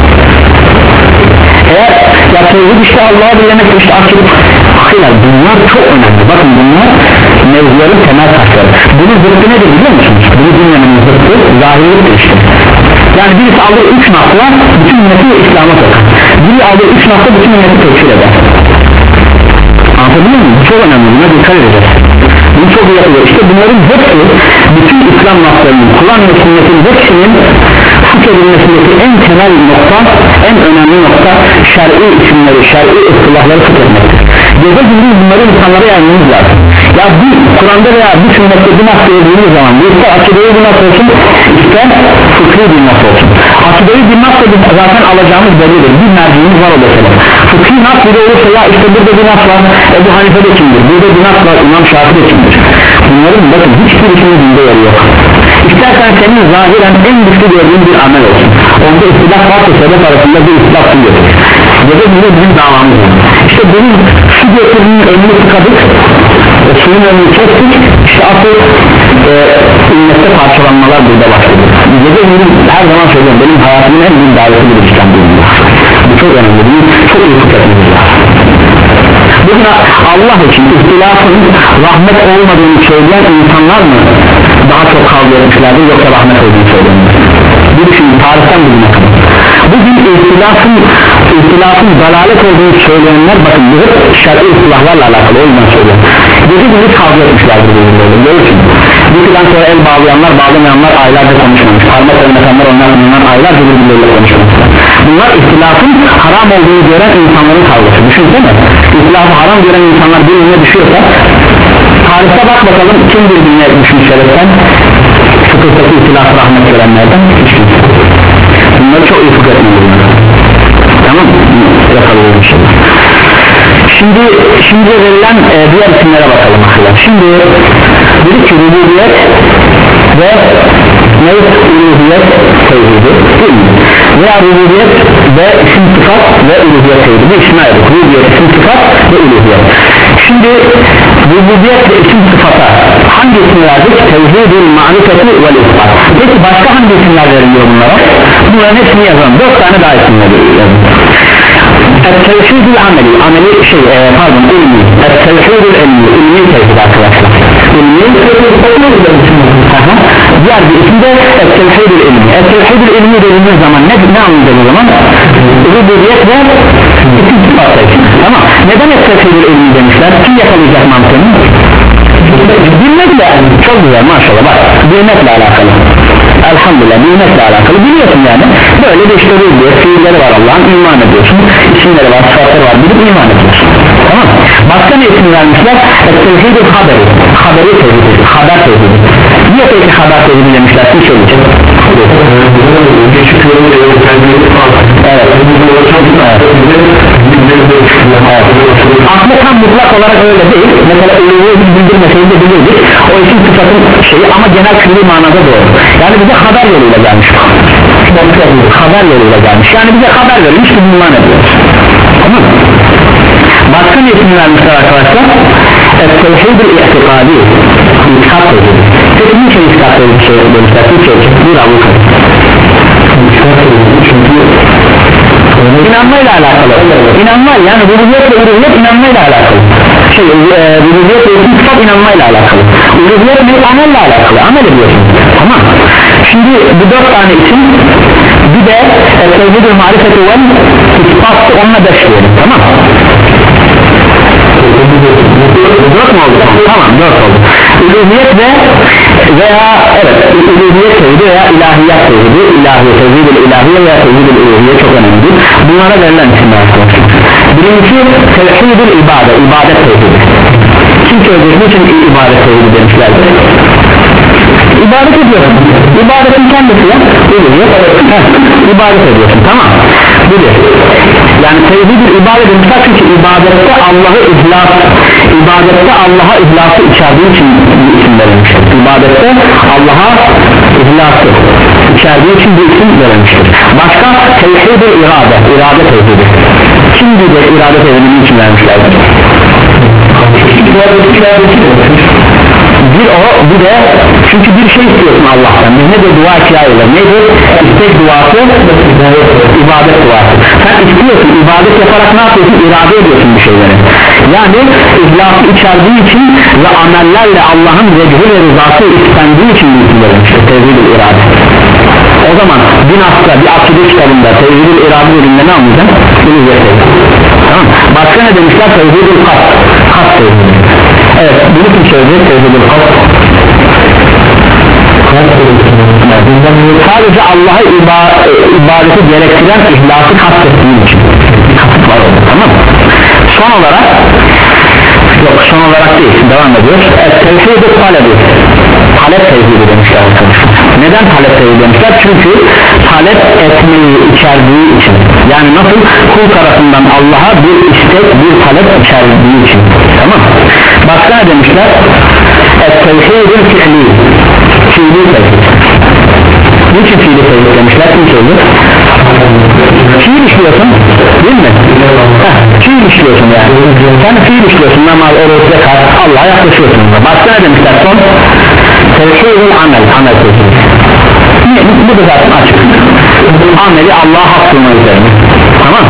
Eğer ya tevhid işte Allah'a bilemek işte akide, akide bunlar çok önemli. Bakın bunlar mevzuların temel taşları. Bunun zıttı nedir biliyor musunuz? Bunu dinlemenin zıttı zahirliktir işte. Yani birisi alır üç nakla bütün ümmeti İslam'a sokar. Biri alır üç nakla bütün ümmeti tekfir eder. Anlatabiliyor muyum? Bu çok önemli, buna dikkat edeceğiz. Bunu çok iyi yapıyor. İşte bunların hepsi bütün İslam laflarının, Kur'an ve sünnetin hepsinin hak edilmesindeki en temel nokta, en önemli nokta şer'i isimleri, şer'i ıstılahları hak etmektir. Gece gündüz bunları insanlara yaymamız lazım. Ya bir Kur'an'da veya bir sünnette bir nas dediğimiz zaman bir ister akideyi bir nas olsun, ister fıkhi bir nas olsun. Akideyi bir nas da zaten alacağımız bellidir. Bir merciğimiz var o mesela. Fıkhi nas bile olursa ya işte burada bir nas var, Ebu Hanife'de kimdir, burada bir nas var, İmam Şafii'de kimdir. Bunların bakın hiçbirisinin dinde yeri yok. İstersen senin zahiren en güçlü gördüğün bir amel olsun. Onda istilaf varsa sebep arasında bir istilaf su getirir. Gece bunu bizim davamız var. İşte bunun su getirdiğinin önünü tıkadık, e, suyun önünü kestik, işte asıl e, ümmette parçalanmalar burada başladı. gece gündüz her zaman söylüyorum, benim hayatımın en büyük daveti bir İslam dini. Bu çok önemli, bunu çok iyi tutabiliriz. Bugün Allah için ihtilafın rahmet olmadığını söyleyen insanlar mı daha çok kavga etmişlerdir, yoksa rahmet olduğunu söyleyenler? Bir düşünün, tarihten bugüne kadar bugün ihtilafın ihtilafın dalalet olduğunu söyleyenler, bakın bu hep şer'i ihtilaflarla alakalı, o yüzden söylüyorum. Gece gündüz kavga etmişlerdir birbirleriyle, görürsün. Bir plan sonra el bağlayanlar, bağlamayanlar aylarca konuşmamış, parmak oynatanlar, oynatanlar aylarca birbirleriyle konuşmamışlar. Bunlar ihtilafın haram olduğunu gören insanların kavgası. Düşünsene, ihtilafı haram gören insanlar birbirine düşüyorsa, tarihte bak bakalım kim birbirine düşmüş şereften, fıkıhtaki ihtilafı rahmet görenlerden düşmüş. Bunları çok iyi fıkıh etmeliyiz. Tamam mı? Yakalıyoruz inşallah. Şimdi, şimdi verilen e, diğer isimlere bakalım arkadaşlar. Şimdi dedik ki rububiyet ve neyse uluhiyet tevhidi değil mi? Veya rububiyet ve isim sıfat ve uluhiyet tevhidi. Bu ismi ayırdık. Rububiyet, isim sıfat ve uluhiyet. Şimdi rububiyet ve isim sıfata hangi isim verdik? Tevhidül ma'rifeti vel ispat. Peki başka hangi isimler veriliyor bunlara? Bunların hepsini yazalım. Dört tane daha isimler yazalım. El-tevhidül ameli, ameli şey e, pardon ilmi, el-tevhidül ilmi, ilmi tevhid arkadaşlar. İlmi diğer bir isim de el-tevhidül ilmi. El-tevhidül ilmi dediğimiz zaman ne, ne anlayacak o zaman? Rububiyet ve isim sıfatı. Tamam. Neden el-tevhidül ilmi demişler? Kim yakalayacak mantığını? Bilmekle, çok güzel maşallah, bak bilmekle alakalı. Elhamdülillah, bilmekle alakalı biliyorsun yani. Böyle de işte rububiyet, fiilleri var Allah'ın, iman ediyorsun, isimleri var, sıfatları var, bilip iman ediyorsun. Tamam. Başka ne isim vermişler? El-tevhidül haberi, haberi tevhidi, haber tevhidi. Niye peki haber tevhidi demişler? Kim söyleyecek? Evet. Aslında tam mutlak olarak öyle değil. Mesela ölüyü bildirmeseydi de bilirdik. O isim sıfatın şeyi ama genel külli manada doğru. Yani bize haber yoluyla gelmiş. Haber yoluyla gelmiş. Yani bize haber verilmiş, biz iman ediyoruz. Tamam mı? Başka ne isim vermişler arkadaşlar? El-tevhidül i'tikadi, İtikad tevhidi. Peki niçin itikad tevhidi şey demişler? Bir şey için, bir avu kadar. Çünkü İnanmayla alakalı. İnanma yani rububiyet ve uluhiyet inanmayla alakalı. Şey, e, rububiyet ve isim sıfat inanmayla alakalı. Uluhiyet bir amelle alakalı. Amel ediyorsun. Tamam. Şimdi bu dört tane isim, bir de tevhidül marifeti vel ispattı, onunla beş diyelim. Tamam. Dört mu oldu? Tamam, dört oldu. Uluhiyet ve veya evet uluhiyet tevhidi veya ilahiyat tevhidi, ilahiyat tevhidi, ilahiye veya tevhidi, uluhiyet çok önemli. Bunlara verilen isimler arkadaşlar. Birincisi tevhidül ibadet, ibadet tevhidi. Kim söyleyecek? Niçin ibadet tevhidi demişlerdir? İbadet ediyorsun. İbadetin kendisi ya. Uluhiyet. İbadet ediyorsun. Tamam. Bilir. Yani tevhidül ibadet demişler çünkü ibadette Allah'ı ihlas, ibadette Allah'a ihlası içerdiği için bir isim verilmiştir. İbadette Allah'a ihlası içerdiği için bir isim verilmiştir. Başka tevhidül irade, irade tevhidi. Kim diyecek irade tevhidini için vermişlerdir? Bir o, bir de çünkü bir şey istiyorsun Allah'tan. Biz ne de dua ihtiyacıyla nedir? İstek duası, ibadet duası. Sen istiyorsun, ibadet yaparak ne yapıyorsun? İrade ediyorsun bir şeyleri. Yani ihlası içerdiği için ve amellerle Allah'ın vecih ve rızası istendiği için bilgilerin işte tevhid-ül irade. O zaman din asla bir akide kitabında tevhid-ül irade bölümünde ne anlayacağım? Tamam. Başka ne demişler? Tevhid-ül kas, kas tevhid. Evet, bunu kim söyleyecek? Tevhid-ül kas. Sadece Allah'a iba ibadeti gerektiren ihlası kastettiğim için kasıt var orada, tamam mı? Son olarak yok son olarak değil, devam ediyoruz. Tevhid-ül talebi, talep tevhidi demişler arkadaşlar. Neden talep tevhidi demişler? Çünkü talep etmeyi içerdiği için, yani nasıl kul tarafından Allah'a bir istek, bir talep içerdiği için, tamam mı? Başka ne demişler? Tevhid-ül fi'li, fiili tevhid. Niçin fiili tevhid demişler? Kim söylüyor? Fiil işliyorsun değil mi? Heh, fiil işliyorsun yani. Sen fiil işliyorsun, namaz, oruç, zekat, Allah'a yaklaşıyorsun. Başka ne demişler son? Tevhid-ül amel, amel tevhid. bu da zaten açık. Ameli Allah'a hak kılma üzerine. Tamam.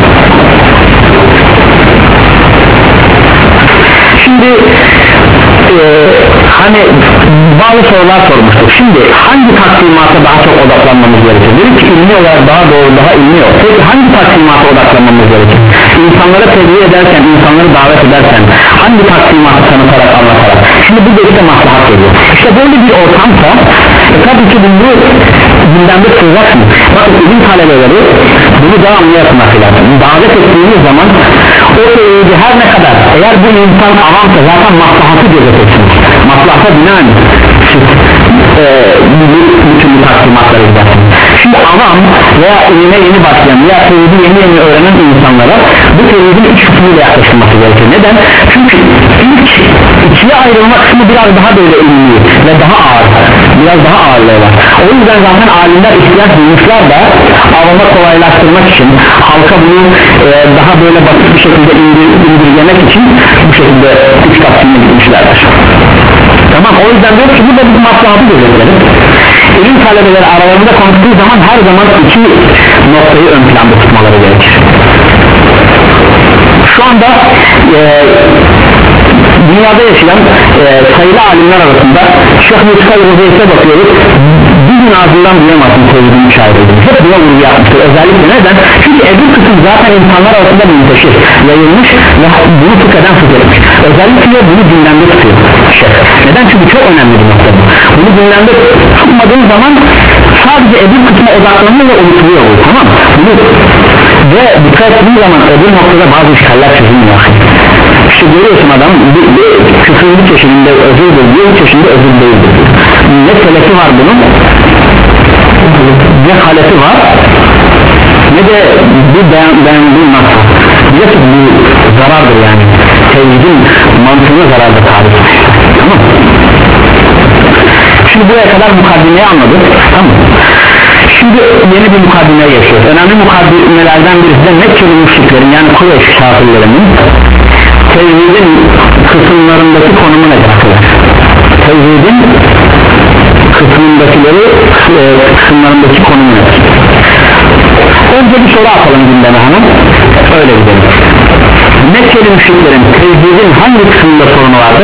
Şimdi e, hani bazı sorular sormuştuk. Şimdi hangi takdimata daha çok odaklanmamız gerekir? Dedik ki ilmi olarak daha doğru, daha ilmi yok. Peki hangi takdimata odaklanmamız gerekir? İnsanlara tebliğ ederken, insanları davet ederken hangi takdimatı tanıtarak, anlatarak? Şimdi bu da işte maslahat geliyor. İşte böyle bir ortamsa e, tabii ki bunu gündemde tutacaksın. Bakın ilim talebeleri bunu devamlı yapmak lazım. Davet ettiğiniz zaman o tevhidi her ne kadar eğer bu insan avamsa zaten maslahatı gözeteceksiniz. Maslahata binaen siz e, bütün bu takdimatları gidersiniz. Şimdi avam veya ilime yeni başlayan veya tevhidi yeni yeni öğrenen insanlara bu tevhidin iç kısmıyla yaklaşılması gerekir. Neden? Çünkü ilk ikiye ayrılma kısmı biraz daha böyle ilmi ve daha ağır, biraz daha ağırlığı var. O yüzden zaten alimler ihtiyaç duymuşlar da avama kolaylaştırmak için, halka bunu e, daha böyle basit bir şekilde indir, indirgemek için bu şekilde üç taksimle gitmişlerdir. Tamam, o yüzden diyor ki burada bir maslahatı gözetlerim. İlim talebeleri aralarında konuştuğu zaman her zaman iki noktayı ön planda tutmaları gerekir. Şu anda e, dünyada yaşayan e, sayılı alimler arasında Şeyh Mustafa Rozeyse bakıyoruz, bir gün ağzından duyamazsın tevhidin müşahede. Hep buna vurgu yapmıştır. Özellikle neden? Çünkü Ebu kısım zaten insanlar arasında münteşir, yayılmış ve bunu fıkheden fıkhetmiş. Özellikle bunu gündemde tutuyor Şeyh. Neden? Çünkü çok önemli bir nokta bu. Bunu gündemde tutmadığın zaman sadece Ebu kısma odaklanıyor ve unutuluyor bu, tamam mı? Bunu ve dikkat ettiğin zaman öbür noktada bazı işgaller çözülmüyor. İşte görüyorsun adam bir, bir küfür bir çeşidinde özürdür diyor, bir çeşidinde özür değildir. Ne selefi var bunun, ne haleti var, ne de bir beğendiği nasıl. Biliyorsun bu zarardır yani. Tevhidin mantığına zarardır tarih. Tamam. Şimdi buraya kadar mukaddimeyi anladık. Tamam. Şimdi yeni bir mukaddimeye geçiyoruz. Önemli mukaddimelerden birisi de Mekkeli müşriklerin yani Kureyş kafirlerinin tevhidin kısımlarındaki konumu nedir? Tevhidin kısmındakileri e, kısımlarındaki konumu nedir? Önce bir soru atalım gündeme hanım. Öyle gidelim. Mekkeli müşriklerin tevhidin hangi kısmında sorunu vardı?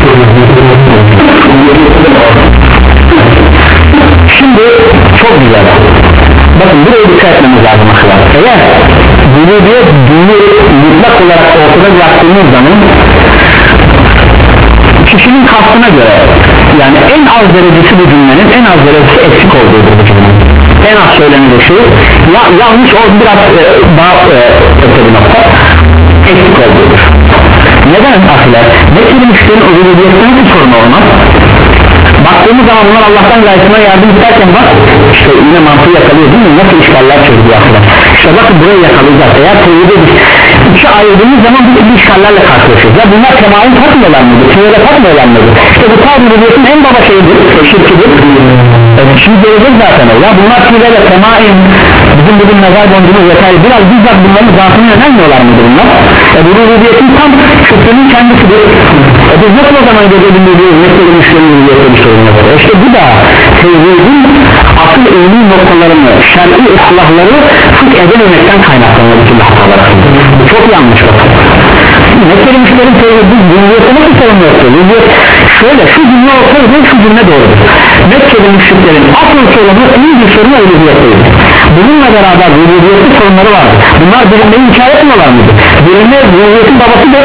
Şimdi çok güzel. Bakın buraya dikkat etmemiz lazım arkadaşlar. Eğer rububiyet dini mutlak olarak ortada bıraktığımız zaman kişinin kastına göre yani en az derecesi bu cümlenin en az derecesi eksik olduğudur bu cümlenin. En az söylenir şu ya, yanlış o biraz e, daha e, öte bir nokta eksik olduğudur. Neden ahiler? Mekkeli müşriklerin rububiyetten bir sorun olmaz. Baktığımız zaman bunlar Allah'tan gayesine yardım isterken bak işte yine mantığı yakalıyor değil mi? Nasıl işgaller çözdü ahiler? İşte bakın burayı yakalayacağız. Eğer tevhide biz üçe ayırdığımız zaman bu türlü işgallerle karşılaşıyoruz. Ya bunlar temayül takmıyorlar mıydı? Tüyele takmıyorlar mıydı? İşte bu tabi rububiyetin en baba şeyidir, şirkidir. Evet, şimdi göreceğiz zaten o ya. Bunlar tüyele temayül, bizim bugün nazar boncuğumuz vesaire biraz bizzat bunların zatını önermiyorlar mıydı bunlar? E bu rububiyetin tam şükrünün kendisidir. E biz nasıl o zaman görebiliyoruz? Nasıl müşterinin rububiyette bir sorun yok? İşte bu da tevhidin asıl ilmi noktalarını, şer'i ıslahları fıkh edememekten kaynaklanıyor bütün hatalar. Bu çok yanlış bakın. Mekkeli müşterinin tevhidin rububiyette nasıl sorun yoktur? Rububiyet şöyle, şu cümle olsaydı şu cümle doğrudur. Mekkeli müşterinin asıl sorunu en bir sorunu rububiyetteydi. Bununla beraber rububiyetli sorunları vardı. Bunlar bilinmeyi inkar etmiyorlar mıydı? Bilinme rububiyetin babasıdır.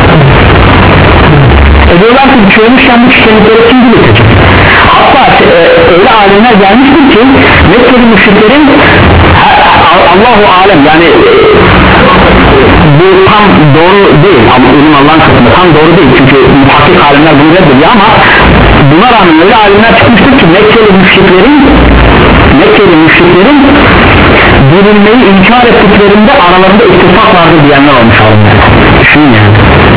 E diyorlar ki çözmüş yanlış kemikleri kim bilecek? Hatta e, öyle alimler gelmiştir ki Mekkeli müşriklerin Allahu alem yani e, bu tam doğru değil ama ilim Allah'ın katında tam doğru değil çünkü muhakkik alimler bunu reddediyor ama buna rağmen öyle alimler çıkmıştır ki Mekkeli müşriklerin Mekkeli müşriklerin bilinmeyi inkar ettiklerinde aralarında ittifak vardır diyenler olmuş alimler. Düşünün yani.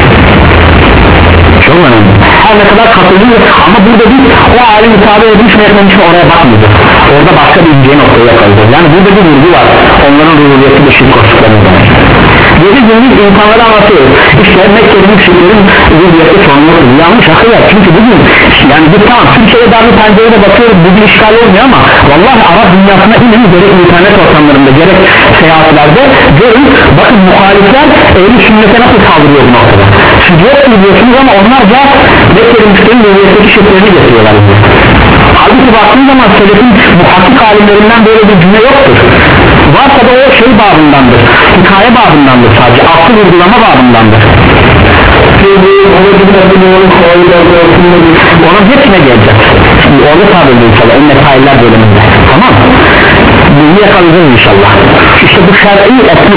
Çok önemli. Her ne kadar katılıyor ama burada biz o alim müsaade edilmiş mi etmemiş mi oraya bakmayacağız. Orada başka bir ince noktaya yakalacağız. Yani burada bir vurgu var. Onların rububiyeti de şirk koştuklarını demek. Gece gündüz insanlara anlatıyoruz. İşte Mekke'nin müşriklerin zihniyeti sorumludur. Yanlış akıllar. Çünkü bugün yani bir tamam Türkiye'de darlı pencerede bakıyoruz, bugün işgal olmuyor ama vallahi Arap dünyasına inin, gerek internet ortamlarında gerek seyahatlerde görün, bakın muhalifler ehli sünnete nasıl saldırıyor bu noktada. Siz yok diyorsunuz ama onlar da Mekke'nin müşriklerin zihniyetindeki şirklerini getiriyorlar. Halbuki baktığın zaman selefin muhakkik alimlerinden böyle bir cümle yoktur. Varsa da o şey babındandır, hikaye babındandır, sadece aklı vurgulama babındandır. Onun hepsine geleceğiz. Şimdi orada tabirde inşallah ön detaylar bölümünde, tamam mı? Bunu yakalayacağız inşallah. İşte bu şer'i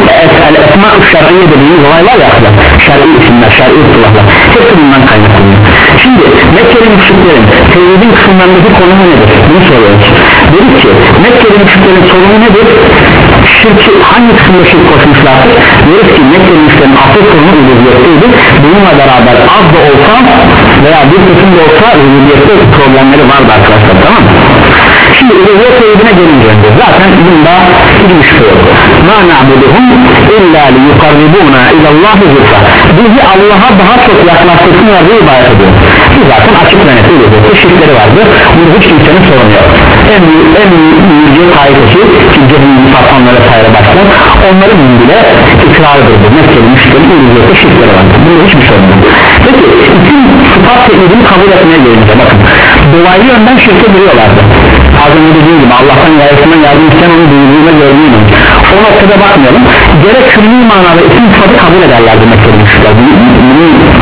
esma-ı şer'iye dediğimiz olaylar ya, şer'i isimler, şer'i ıslahlar, hepsi bundan kaynaklanıyor. Şimdi Mekke'li müşriklerin tevhidin kısımlarındaki konumu nedir? Bunu soruyoruz. Dedik ki Mekke'li müşriklerin sorunu nedir? Şirki, hangi kısımda şirk koşmuşlardır? Deriz ki Mekke'li müşriklerin asıl sorunu uluhiyetteydi. Bununla beraber az da olsa veya bir kısım da olsa uluhiyette problemleri vardı arkadaşlar, tamam mı? Şimdi uluhiyet tevhidine gelince zaten bunda hiçbir şüphe yok. مَا نَعْبُدُهُمْ إِلَّا لِيُقَرِّبُونَا إِلَى اللّٰهِ زُلْفَى. Bizi Allah'a daha çok yaklaştırsınlar diye ibadet ediyor. Bu zaten açık ve net uluhiyette şirkleri vardı. Bunu hiç kimsenin sorunu yok. En büyük en büyük kaygısı ki cehennemi satanlara sayıra başlar, onların bile ikrarıdır bu. Mekke'li müşriklerin uluhiyette şirkleri vardı. Bunda hiçbir sorun yok. Peki bütün sıfat tevhidini kabul etmeye gelince bakın, dolaylı yönden şirke giriyorlardı. Az önce dediğim gibi Allah'tan yarısından yardım isteyen onu duyduğuna görmüyorum. O noktada bakmayalım. Gerek külli manada isim sıfatı kabul ederlerdi Mekke'li müşrikler. Bunu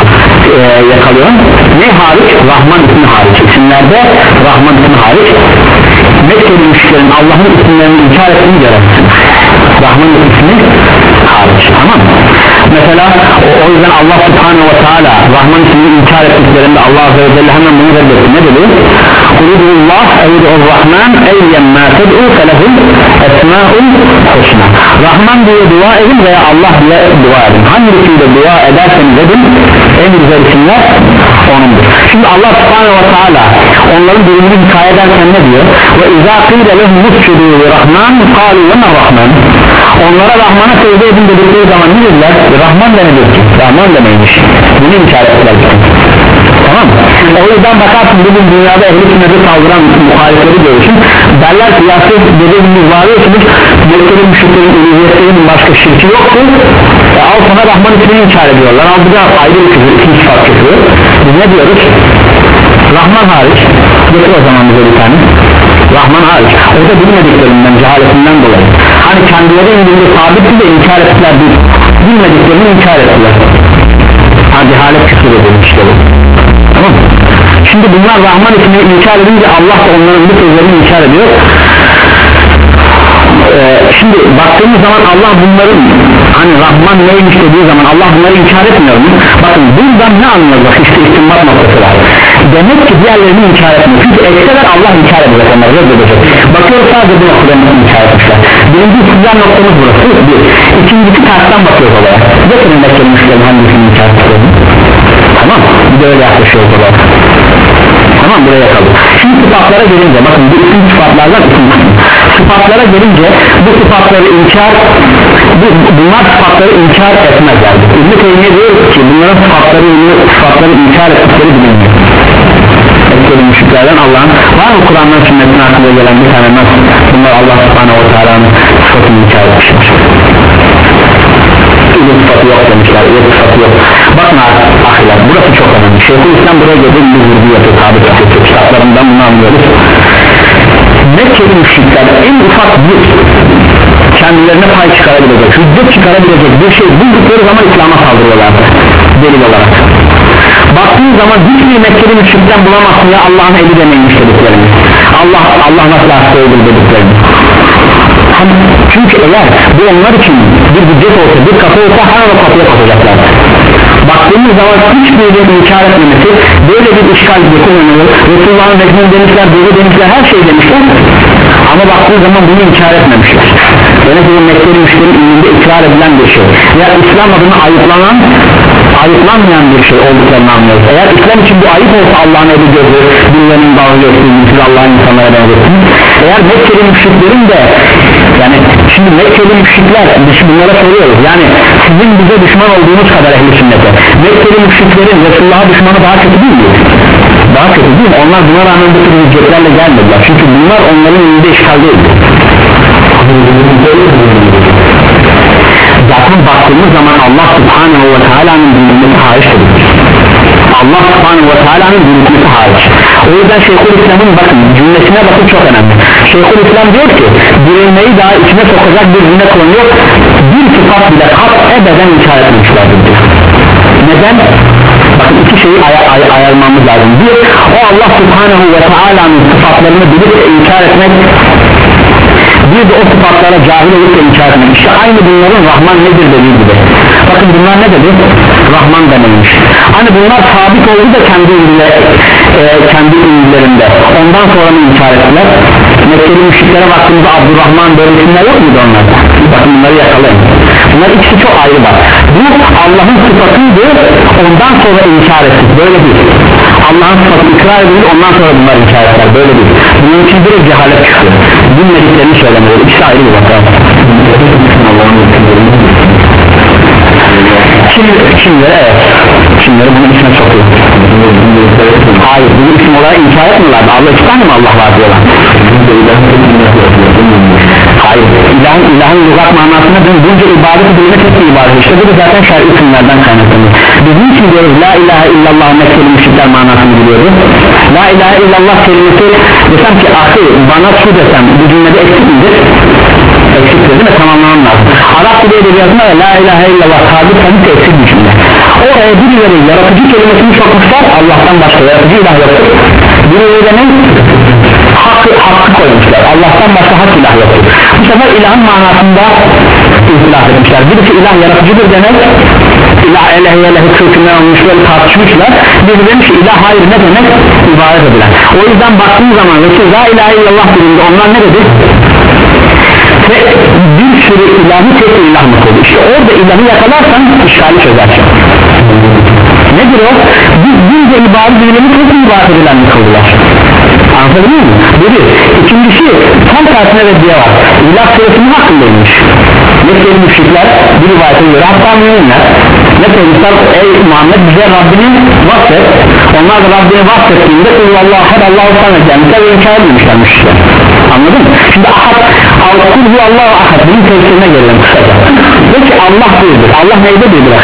e, yakalıyor. Ne hariç? Rahman ismi hariç. İsimlerde Rahman ismi hariç. Mekke'li müşriklerin Allah'ın isimlerini inkar ettiğini göremezsin. Rahman ismi hariç, tamam mı? Mesela o, o yüzden Allah Subhanahu ve Teala Rahman ismini inkar ettiklerinde Allah Azze ve Celle hemen bunu reddetti. Ne dedi? Kulübullah eyyidul Rahman eyyemmâ ted'u felehul esmâul husna. Rahman diye dua edin veya Allah diye dua edin. Hangisiyle dua ederseniz edin, en güzel isimler onundur. Şimdi Allah Subhanahu ve Teala onların durumunu hikaye ederken ne diyor? Ve izâ qîle lehum muscudu Rahman kâlu lena Rahman. Onlara Rahman'a secde edin dedikleri zaman ne dediler? Rahman da nedir ki? Rahman da neymiş? Bunu inkar ettiler. Tamam mı? O yüzden bakarsın bugün dünyada ehli sünnete saldıran muhalifleri görürsün. Derler ki ya siz dediğimiz var diyorsunuz, Mekke'li müşriklerin uluhiyetlerinin başka şirki yoktu. E, al sana Rahman ismini inkar ediyorlar. Al bu da ayrı bir küfür, ikinci sıfat küfür. Biz ne diyoruz? Rahman hariç, getir o zaman bize bir tane. Rahman hariç, o da bilmediklerinden, cehaletinden dolayı. Hani kendileri indinde sabitti de inkar ettiler değil, bilmediklerini inkar ettiler. Ha, cehalet küfür edilmişti. Tamam mı? Şimdi bunlar Rahman ismini inkar edince Allah da onların bu sözlerini inkar ediyor. Ee, şimdi baktığımız zaman Allah bunların hani Rahman neymiş dediği zaman Allah bunları inkar etmiyor mu? Bakın buradan ne anlıyoruz? İşte istinbat noktası var. Demek ki diğerlerini inkar etmiyor. Çünkü ekseler Allah inkar edecek, onları reddedecek. Bakıyoruz sadece bu noktada inkar etmişler. Birinci istizler noktamız burası. Bir. İkincisi tersten bakıyoruz olaya. Getirin Mekke'li müşriklerin hangisini inkar ettiklerini. Tamam, bir de öyle yaklaşıyoruz olaya. Tamam, buraya kaldı. Şimdi sıfatlara gelince bakın bu isim sıfatlardan isim kısmı. Sıfatlara gelince bu sıfatları inkar bu, bunlar sıfatları inkar etmezlerdi. İbn-i Teymiye diyor ki bunların sıfatları sıfatları inkar ettikleri bilinmiyor. Etkili müşriklerden Allah'ın var mı Kur'an'dan sünnetin hakkında gelen bir tane nasıl bunlar Allah Subhanahu ve Teala'nın sıfatını inkar etmişler. İlim sıfatı yok demişler, ilim sıfatı yok. Bakın ahiler, burası çok önemli. Şeyhülislam buraya geldiğim bir vurgu yapıyor tabi tabi kitaplarından bunu anlıyoruz. Mekke'li müşrikler en ufak bir kendilerine pay çıkarabilecek, hüccet çıkarabilecek bir şey buldukları zaman İslam'a saldırıyorlardı delil olarak. Baktığın zaman hiçbir Mekke'li müşrikten bulamazsın ya Allah'ın eli demeymiş dediklerini, Allah Allah nasıl hasta olur dediklerini. Hani, çünkü eğer bu onlar için bir hüccet olsa, bir kapı olsa hemen o kapıya kapacaklar. Baktığımız zaman hiçbirinin inkar etmemesi, böyle bir işgal getirmemeli, Resulullah'ın mecnun demişler, böyle demişler, her şey demişler ama baktığı zaman bunu inkar etmemişler. Demek ki Mekke'li müşterinin önünde ikrar edilen bir şey ya İslam adına ayıplanan ayıplanmayan bir şey olduklarını anlıyoruz. Eğer İslam için bu ayıp olsa Allah'ın eli gözü birilerinin dalga ettiğini, siz Allah'ın insanlara benzetsin. Eğer Mekke'li müşriklerin de yani Şimdi Mekkeli müşrikler, biz bunlara soruyoruz, yani sizin bize düşman olduğunuz kadar ehl-i sünnete Mekkeli müşriklerin Resulullah'a düşmanı daha kötü değil mi? Daha kötü değil mi? Onlar buna rağmen bu tür hüccetlerle gelmediler, çünkü bunlar onların önünde işgal değildi. Zaten baktığımız zaman Allah Subhanahu ve Teala'nın dinlemesi hariçtir. Allah Subhanahu ve Teala'nın dinlemesi hariç. O yüzden Şeyhülislam'ın bakın cümlesine bakın, çok önemli. Şeyhülislam diyor ki dirilmeyi daha içine sokacak bir cümle kullanıyor, bir sıfat bile kat ebeden inkar etmemişlerdir diyor. Neden? Bakın iki şeyi ay ay ayarmamız lazım. Bir, o Allah Subhanahu ve Teala'nın sıfatlarını bilip de inkar etmek, bir de o sıfatlara cahil olup da inkar etmek. İşte aynı bunların Rahman nedir dediği gibi. Bakın bunlar ne dedi? Rahman denilmiş. Hani bunlar sabit oldu da kendi ünlüler, e, kendi ünlülerinde. Ondan sonra mı inkar ettiler? Mekkeli müşriklere baktığımızda Abdurrahman böyle isimler yok muydu onlarda? Bakın bunları yakalayın. Bunlar ikisi çok ayrı var. Bu Allah'ın sıfatıydı, ondan sonra inkar ettik. Böyle değil. Allah'ın sıfatı ikrar edilir, ondan sonra bunlar inkar ettiler. Böyle değil. Bunun için bir cehalet çıkıyor. Bilmediklerini söylemeli. İkisi ayrı bir vaka. Şimdi, şimdi evet. Şimdileri bunun içine sokuyor. Hayır, bunun isim olarak inkar etmiyorlar. Allah iki tane mi Allah var diyorlar? Hayır, ilahın, ilahın lügat manasına bunca ibadet edilme tek bir ibadet. İşte bu da zaten şer'i isimlerden kaynaklanıyor. Bizim için diyoruz la ilahe illallah Mekkeli müşrikler manasını biliyoruz. La ilahe illallah kelimesi desem ki ahi bana su desem bu cümlede eksik midir? Eksiktir değil mi? Tamamlamam lazım. Arap dili edebiyatında la ilahe illallah sabit sabit eksik bir cümle. Oraya birileri yaratıcı kelimesini sokmuşlar, Allah'tan başka yaratıcı ilah yoktur. Birileri de ne? Hakkı, hakkı koymuşlar, Allah'tan başka hak ilah yoktur. Bu sefer ilahın manasında ihtilaf etmişler. Birisi ilah yaratıcıdır demek, ilah elehe elehe kırkından olmuş, böyle tartışmışlar. Biri demiş ki ilah hayır ne demek? İbadet edilen. O yüzden baktığım zaman Resul la ilahe illallah dilinde onlar ne dedi? Ve bir sürü ilahı tek ilah mı koydu? İşte orada ilahı yakalarsan işgali çözersin. Nedir o? Biz bince ibadet edileni tek ibadet edilen mi kıldılar? Anladın mı? Biri. İkincisi tam tersine reddiye var. İlah süresinin hakkındaymış. Mekkeli müşrikler bir rivayete göre hatta müminler ne koymuşlar? Ey Muhammed bize Rabbini vasfet. Onlar da Rabbini vasfettiğinde Allah'a had Allah'u sana gelmişler ve inkar edilmişler müşrikler. Anladın mı? Şimdi ahad Kulhu Allahu ahad bunun tefsirine gelelim kısaca. Peki Allah değildir. Allah neyde değildir?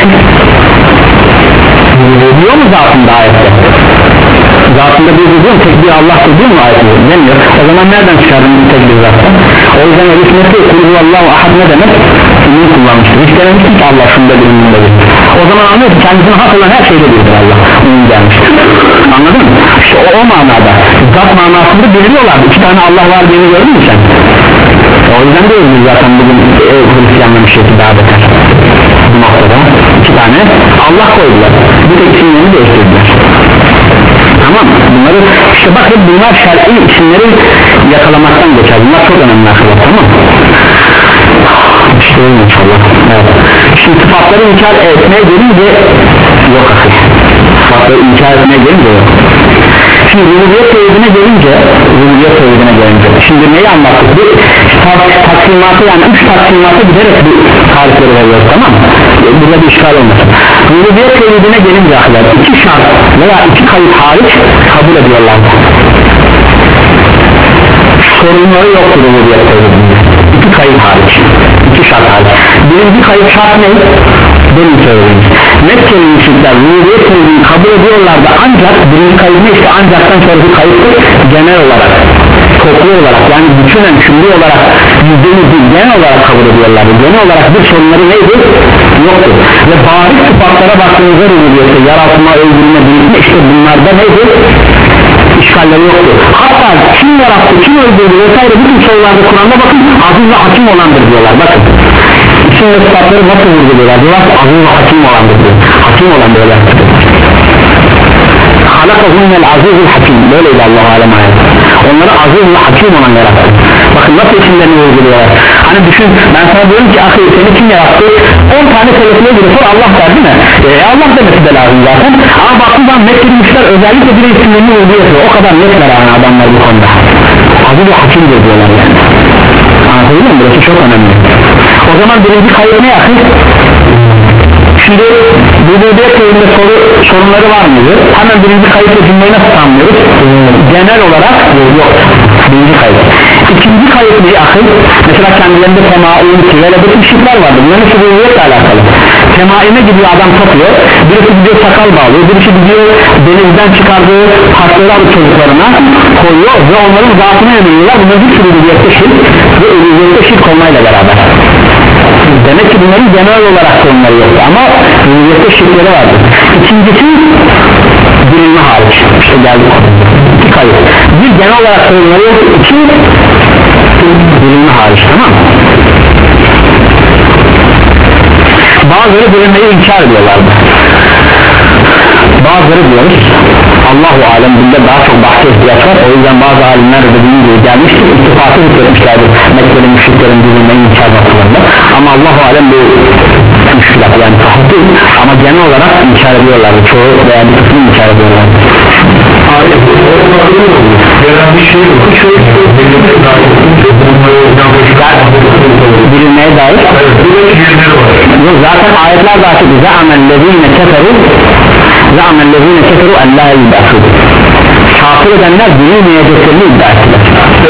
Diyor mu zatında ayette? Zatında bir diyor tek bir Allah diyor mu ayette? Demiyor. O zaman nereden çıkardın bu tek bir zattan? O yüzden öyle sünnette Kulhu Allahu ahad ne demek? Ünlü kullanmıştır. Hiç dememiştir ki Allah şunda bir ünlüğünde bir. O zaman anlıyor ki kendisine hak olan her şeyde birdir Allah. Ünlü gelmiştir. Anladın mı? İşte o, o manada. Zat manasında biliyorlardı. İki tane Allah var diye gördün mü sen? O yüzden diyoruz zaten bugün e, Hristiyanların şekli daha beter. Bu noktada iki tane Allah koydular. Bir tek isimlerini değiştirdiler. Tamam, bunları işte bakın bunlar şer'i isimleri yakalamaktan geçer. Bunlar çok önemli arkadaşlar, tamam. İşte öyle inşallah. Evet. Şimdi sıfatları inkar etmeye gelince yok akıl. Sıfatları inkar etmeye gelince yok. Şimdi rububiyet tevhidine gelince rububiyet tevhidine gelince şimdi neyi anlattık? Bir taksimatı, yani üç taksimatı giderek bir tarifleri veriyoruz, tamam mı? Burada bir işgal olmasın. Rububiyet tevhidine gelince ahiler iki şart veya iki kayıt hariç kabul ediyorlar. Sorunları yoktur rububiyet tevhidinde. İki kayıt hariç, iki şart hariç. Birinci kayıt şart ne? Benim söylediğim Mekkeli müşrikler rububiyet tevhidini kabul ediyorlardı, ancak birinci kayıt ne? İşte ancaktan sonraki kayıttır genel olarak, toplu olarak, yani bütünen külli olarak yüzdeyi değil, genel olarak kabul ediyorlardı. Genel olarak bir sorunları neydi? Yoktu. Ve bariz sıfatlara baktığınızda rububiyette yaratma, öldürme, büyütme, işte bunlarda neydi? İşgalleri yoktu. Hatta kim yarattı, kim öldürdü vesaire bütün sorularda Kur'an'da bakın aziz ve hakim olandır diyorlar. Bakın isim ve sıfatları nasıl vurguluyorlar? Diyorlar ki aziz ve hakim olandır diyor. Hakim olan böyle halakahumel azizul hakim, böyleydi Allah alem ayet. Onları aziz ve hakim olan yarattı. Bakın nasıl isimlerini vurguluyorlar. Hani düşün, ben sana diyorum ki ahi seni kim yarattı? on tane selefine göre sor Allah der değil mi? E, Allah demesi de lazım zaten. Ama baktığım zaman Mekkeli müşrikler özellikle bir isimlerini vurguluyor. O kadar netler yani adamlar bu konuda. Aziz ve hakimdir diyorlar yani. Anlatabiliyor muyum? Burası çok önemli. O zaman birinci kayıp ne yakın? Şimdi rububiyet tevhidinde soru, sorunları var mıydı? Hemen birinci kayıtla cümleyi nasıl tanımlıyoruz? Genel olarak yok. Birinci kayıt. İkinci kayıt ne akıl? Mesela kendilerinde temaim, böyle bütün şirkler vardı. Bunların rububiyetle alakalı. Temaime gidiyor adam satıyor. Birisi gidiyor sakal bağlıyor. Birisi gidiyor denizden çıkardığı harfleri alıp çocuklarına koyuyor ve onların zatına eminiyorlar. Bunlar bir sürü rububiyette şirk ve rububiyette şirk olmayla beraber. Demek ki bunların genel olarak sorunları yoktu ama rububiyette şirkleri vardı. İkincisi bilinme hariç. İşte geldik. İki kayıp. Bir genel olarak sorunları yoktu. İki bilinme hariç, tamam. Bazıları bilinmeyi inkar ediyorlardı. Bazıları diyoruz Allahu alem, bunda daha çok bahse ihtiyaç var. O yüzden bazı alimler de dediğim gibi gelmiştir, ittifakı bitirmişlerdir Mekkeli müşriklerin bilinmeyi inkar noktalarında. Ama Allahu alem bu müşkilat, yani sahih değil ama genel olarak inkar ediyorlardı. Çoğu veya bir kısmı inkar ediyorlardı. Gelen bir şey yok. Bilinmeye dair yok, zaten ayetler de açık. Zâmellezîne keferu Zâmellezîne keferu ellâ yub'asû. Kafir edenler bilinmeyeceklerini iddia ettiler.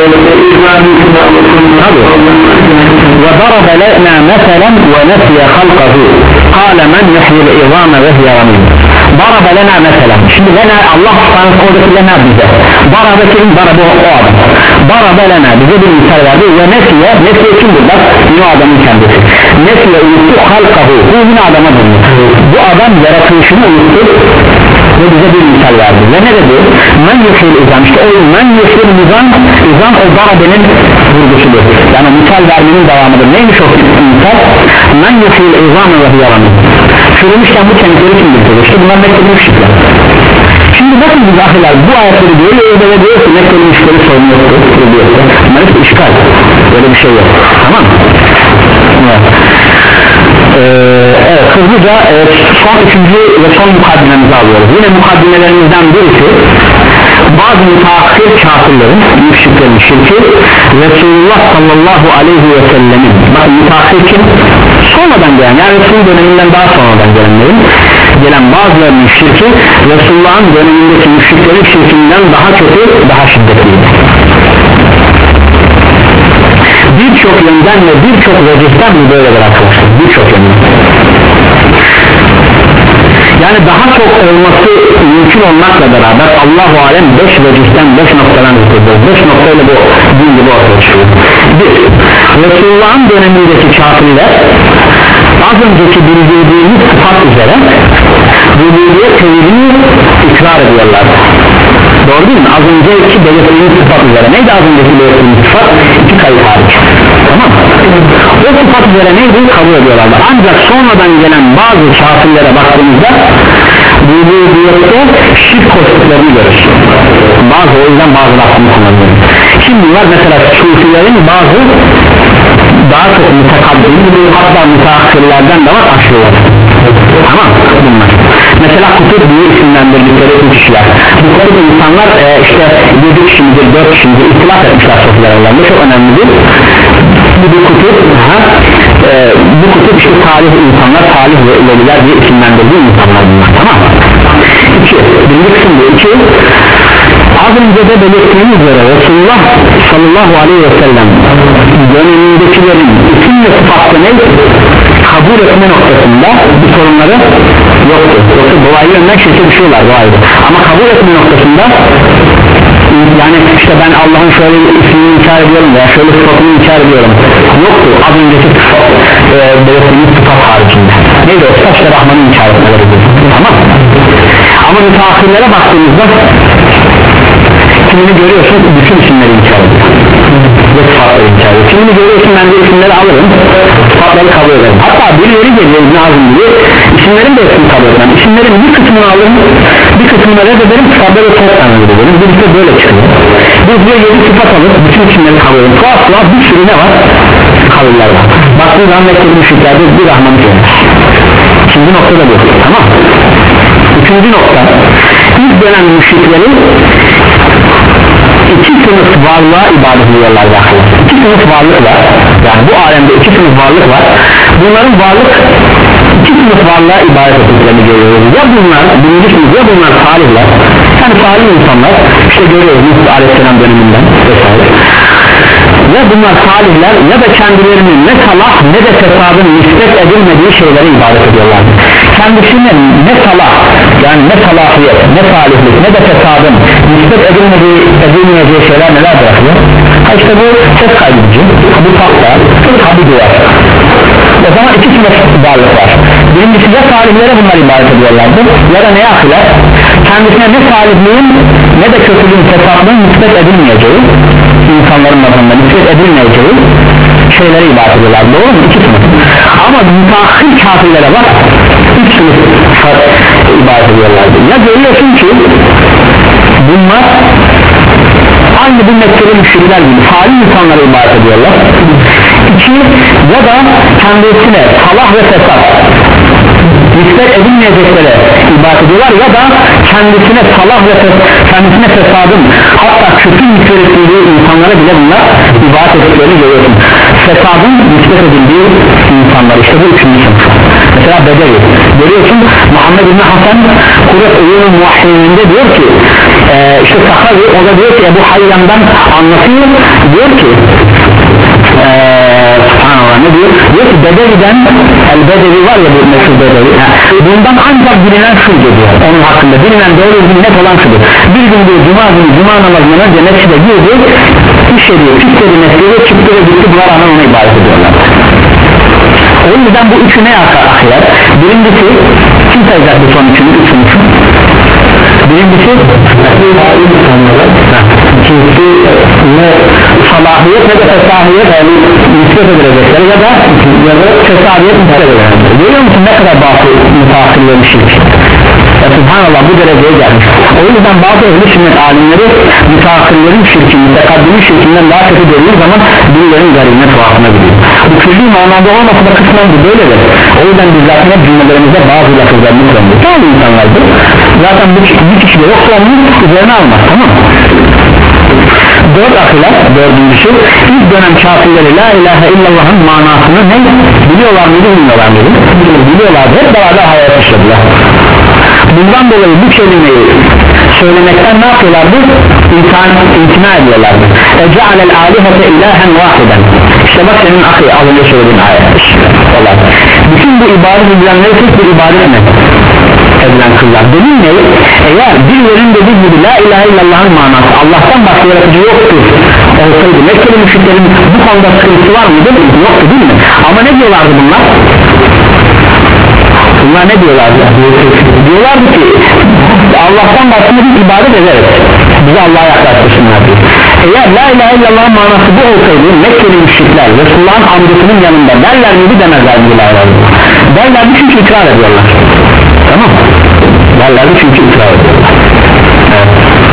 Ve darabe lena meselen ve nesiye halkahu kâle men yuhyil izâme ve hiye ramîm. Darabe lena meselen. Şimdi lena, Allah subhanahu oradaki lena bize. Darabe kimin? Darabe o adam. Darabe lena bize bir misal verdi ve nesiye, nesiye kimdir bak? Yine adamın kendisi. Nesiye unuttu halkahu. Bu yine adama dönüyor. Bu adam yaratılışını unuttu ve bize bir misal verdi. Ve ne dedi? Men yuhyil izâm. İşte o men yuhyil izâm, izâm o darabenin vurgusudur. Yani misal vermenin devamıdır. Neymiş o misal? Men yuhyil izâm ve hiye ramîm. Çürümüşken bu kemikleri kim getirir? İşte bunlar Mekkeli müşrikler. Şimdi nasıl biz ahiler bu ayetleri diyor ya da diyor ki Mekkeli müşrikleri sorun yoktur. Bunlar hep işgal. Böyle bir şey yok. Tamam mı? Evet. Ee, evet hızlıca e, son üçüncü ve son mukaddimemizi alıyoruz. Yine mukaddimelerimizden birisi bazı müteahhir kafirlerin, müşriklerin şirki Resulullah sallallahu aleyhi ve sellemin, bakın müteahhir kim? Sonradan gelen, yani Resulullah döneminden daha sonradan gelenlerin gelen bazılarının şirki Resulullah'ın dönemindeki müşriklerin şirkinden daha kötü, daha şiddetliydi. Birçok yönden ve birçok vecihten bu böyledir arkadaşlar, birçok yönden. Yani daha çok olması mümkün olmakla beraber Allah-u Alem beş vecihten, beş noktadan zikirdir. Beş noktayla bu din gibi ortaya çıkıyor. Bir, Resulullah'ın dönemindeki kafirler az önceki bildirdiğimiz sıfat üzere rububiyet tevhidini ikrar ediyorlar. Doğru değil mi? Az önceki belirttiğimiz sıfat üzere. Neydi az önceki belirttiğimiz sıfat? İki kayıt hariç. Tamam mı? O sıfat üzere neydi? Kabul ediyorlardı. Ancak sonradan gelen bazı kafirlere baktığımızda rububiyette şirk koştuklarını görürüz. Bazı, o yüzden bazı lafını kullanıyoruz. Şimdi bunlar mesela Sufilerin bazı daha çok mütekaddim, hatta müteahhirlerden de var aşıyorlar. Tamam bunlar. Mesela kutup diye isimlendirdikleri bu kişiler. Bu kutup insanlar e, işte yedi kişidir, dört kişidir, ihtilaf etmişler Sufiler aralarında, çok önemlidir. Bu, bu kutup ha, e, bu kutup işte salih insanlar, salih ve ileriler diye isimlendirdiği insanlar bunlar, tamam mı? İki, birinci kısım bu. İki, az önce de belirttiğimiz üzere Resulullah sallallahu aleyhi ve sellem dönemindekilerin isim ve sıfatlı ne? Kabul etme noktasında bu sorunları yoktu. Yoksa dolaylı yönden şirke düşüyorlar dolaylı. Ama kabul etme noktasında yani işte ben Allah'ın şöyle ismini inkar ediyorum veya şöyle sıfatını inkar ediyorum yoktu az önceki sıfat e, belirttiğimiz sıfat haricinde. Neydi o sıfat? İşte Rahman'ı inkar etmeleri gibi. Tamam. Ama müteahhirlere baktığımızda kimini görüyorsun bütün isimleri inkar ediyor ve sıfatları inkar ediyor. Kimini görüyorsun ben de isimleri alırım, sıfatları kabul ederim. Hatta birileri geliyor İbn Azim diye isimlerin de hepsini kabul ederim. İsimlerin bir kısmını alırım, bir kısmını reddederim, sıfatları çok tanrı ederim. Bir de böyle çıkıyor. Biz diyor yedi sıfat alır, bütün isimleri kabul ederim. Tuhaf tuhaf bir sürü ne var? Kabuller var. Baktığın zaman Mekkeli müşriklerde bir Rahman'ı görür. İkinci nokta da bu, tamam. Üçüncü nokta, ilk dönem müşrikleri iki sınıf varlığa ibadet ediyorlar. iki sınıf varlık var, yani bu alemde iki sınıf varlık var. Bunların varlık iki sınıf varlığa ibadet ettiklerini görüyoruz. Ya bunlar, birinci sınıf ya bunlar salihler, yani salih insanlar, işte görüyoruz Musa Aleyhisselam döneminden vesaire. Ya bunlar salihler ya da kendilerinin ne salah ne de fesadın nispet edilmediği şeylere ibadet ediyorlar. Kendisine ne salah, yani ne salahiyet, ne salihlik, ne de fesadın nispet edilmediği, edilmeyeceği şeyler neler bırakıyor? Ha işte bu ses kaydedici, bu fakta, tabi duyar. O zaman iki sınıf varlık var. Birincisi ya salihlere bunlar ibadet ediyorlardı ya da neye ahiler? Kendisine ne salihliğin ne de kötülüğün, fesadın nispet edilmeyeceği, insanların nazarında nispet edilmeyeceği şeylere ibadet ediyorlar. Doğru mu? İki sınıf. Ama müteahhir kafirlere bak, üç sınıf ibadet ediyorlardı. Ya görüyorsun ki bunlar aynı bu Mekkeli müşrikler gibi salih insanlara ibadet ediyorlar. İki, ya da kendisine salah ve fesat nispet edilmeyeceklere ibadet ediyorlar ya da kendisine salah ve fesat, kendisine fesadın hatta kötü nispet edildiği insanlara bile bunlar ibadet ettiklerini görüyorsun. Fesadın nispet edildiği insanlar, işte bu üçüncü sınıf. Mesela Bedevi görüyorsun, Muhammed İbni Hasan Kuret Uyun-u Muahhidinde diyor ki e, işte Sahavi, o da diyor ki Ebu Hayyan'dan anlatıyor, diyor ki eee subhanallah ne diyor? Diyor ki Bedevi'den, el Bedevi var ya bu meşhur Bedevi, bundan ancak bilinen şudur diyor, onun hakkında bilinen doğru net olan şudur. Bir gün diyor cuma günü cuma namazından önce mescide girdi, işlediği, kütledi mescide, çıktı ve gitti, buna rağmen ona ibadet ediyorlar. O yüzden bu üçü ne ahiler? Birincisi, kim sayacak bu son üçünü, üçünü? Birincisi ikincisi ne salahiyet ne de fesahiyet yani nispet edilecekler ya da ya da fesahiyet nispet edilecekler. Görüyor musun ne kadar batı müteahhirlerin şirk? Ya subhanallah bu dereceye gelmiş. O yüzden bazı ehli sünnet alimleri müteahhirlerin şirki, mütekaddimin şirkinden daha kötü gördüğü zaman birilerinin garibine tuhafına gidiyor. Bu külli manada olmasa da kısmen bu böyledir. O yüzden biz zaten hep cümlelerimizde bazı lafızlarını kullanıyoruz. Tamam insanlardır. Zaten bu bir kişi de yoksa onun üzerine almaz, tamam mı? Dört akılar, dördüncüsü ilk dönem kafirleri la ilahe illallah'ın manasını ne biliyorlar mıydı bilmiyorlar mıydı? Biliyorlar, hep beraber hayat işlediler. Bundan dolayı bu kelimeyi söylemekten ne yapıyorlardı? İnsan imtina ediyorlardı. Ece'alel alihete ilahen vahiden. İşte bak senin akı az önce söylediğin ayet. Bütün bu ibadet edilenleri tek bir ibadet mi? Edilen kıllar. Delil ne? Eğer birilerinin dediği gibi la ilahe illallah'ın manası Allah'tan başka yaratıcı yoktur olsaydı Mekkeli müşriklerin bu konuda sıkıntısı var mıydı? Yoktu değil mi? Ama ne diyorlardı bunlar? Bunlar ne diyorlardı? Diyorlardı ki Allah'tan başka bir ibadet ederiz, bizi Allah'a yaklaştırsınlar diyor. Eğer la ilahe illallah'ın manası bu olsaydı Mekkeli müşrikler Resulullah'ın amcasının yanında derler miydi demezler miydi la ilahe illallah? Derlerdi çünkü ikrar ediyorlar. Tamam mı? Derlerdi çünkü ikrar ediyorlar. Evet.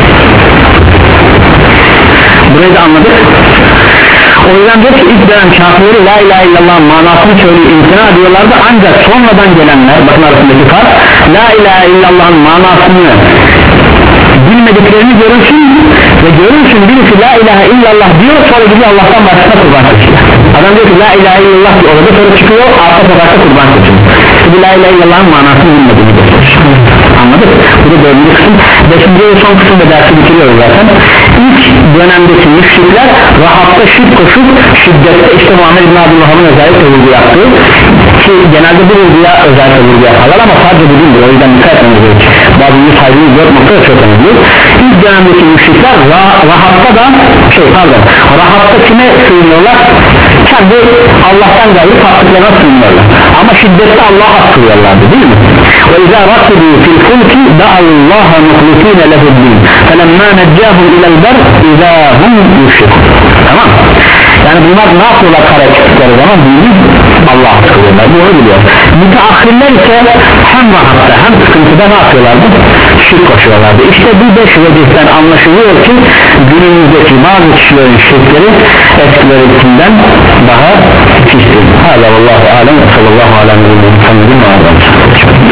Burayı da anladık. O yüzden diyor ki ilk dönem kafirleri la ilahe illallah'ın manasını söyleyip imtina ediyorlardı, ancak sonradan gelenler, bakın arasındaki fark, la ilahe illallah'ın manasını bilmediklerini görürsün ve görürsün birisi la ilahe illallah diyor, sonra gidiyor Allah'tan başkasına kurban seçiyor. Adam diyor ki la ilahe illallah diyor, orada sonra çıkıyor arka sokakta kurban seçiyor. Şimdi la ilahe illallah'ın manasını bilmediğini gösterir. Anladık? Bu da dördüncü kısım. Beşinci ve son kısımda dersi bitiriyoruz zaten. İlk dönemdeki müşrikler rahatta şirk koşup şiddette işte Muhammed İbn Abdülham'ın özellikle vurgu yaptığı ki genelde bu vurguya özellikle vurgu yaparlar ama sadece bu değildir, o yüzden dikkat etmemiz gerekir. Bazı bir saygıyı dört nokta da çok önemli. İlk dönemdeki müşrikler ra rahatta da şey pardon rahatta kime sığınıyorlar? Kendi Allah'tan gayrı tatlıklarına sığınıyorlar ama şiddette Allah'a sığıyorlardı değil mi? Ve izâ rakibû fil fulki da'allâhe muhlisîne lehuddîn felemâ neccâhum ilel ber izâ hum yüşrikûn. Tamam, yani bunlar ne yapıyorlar kara çıktıkları zaman bilgi Allah'a sığıyorlar, bu onu biliyor. Müteahhirler ise hem rahatta hem sıkıntıda ne yapıyorlardı? Şirk koşuyorlardı. İşte bu beş vecihten anlaşılıyor ki günümüzdeki bazı kişilerin şirkleri eskilerinden daha pistir. Hâlâ vallâhu alem ve sallallahu aleyhi ve sellem.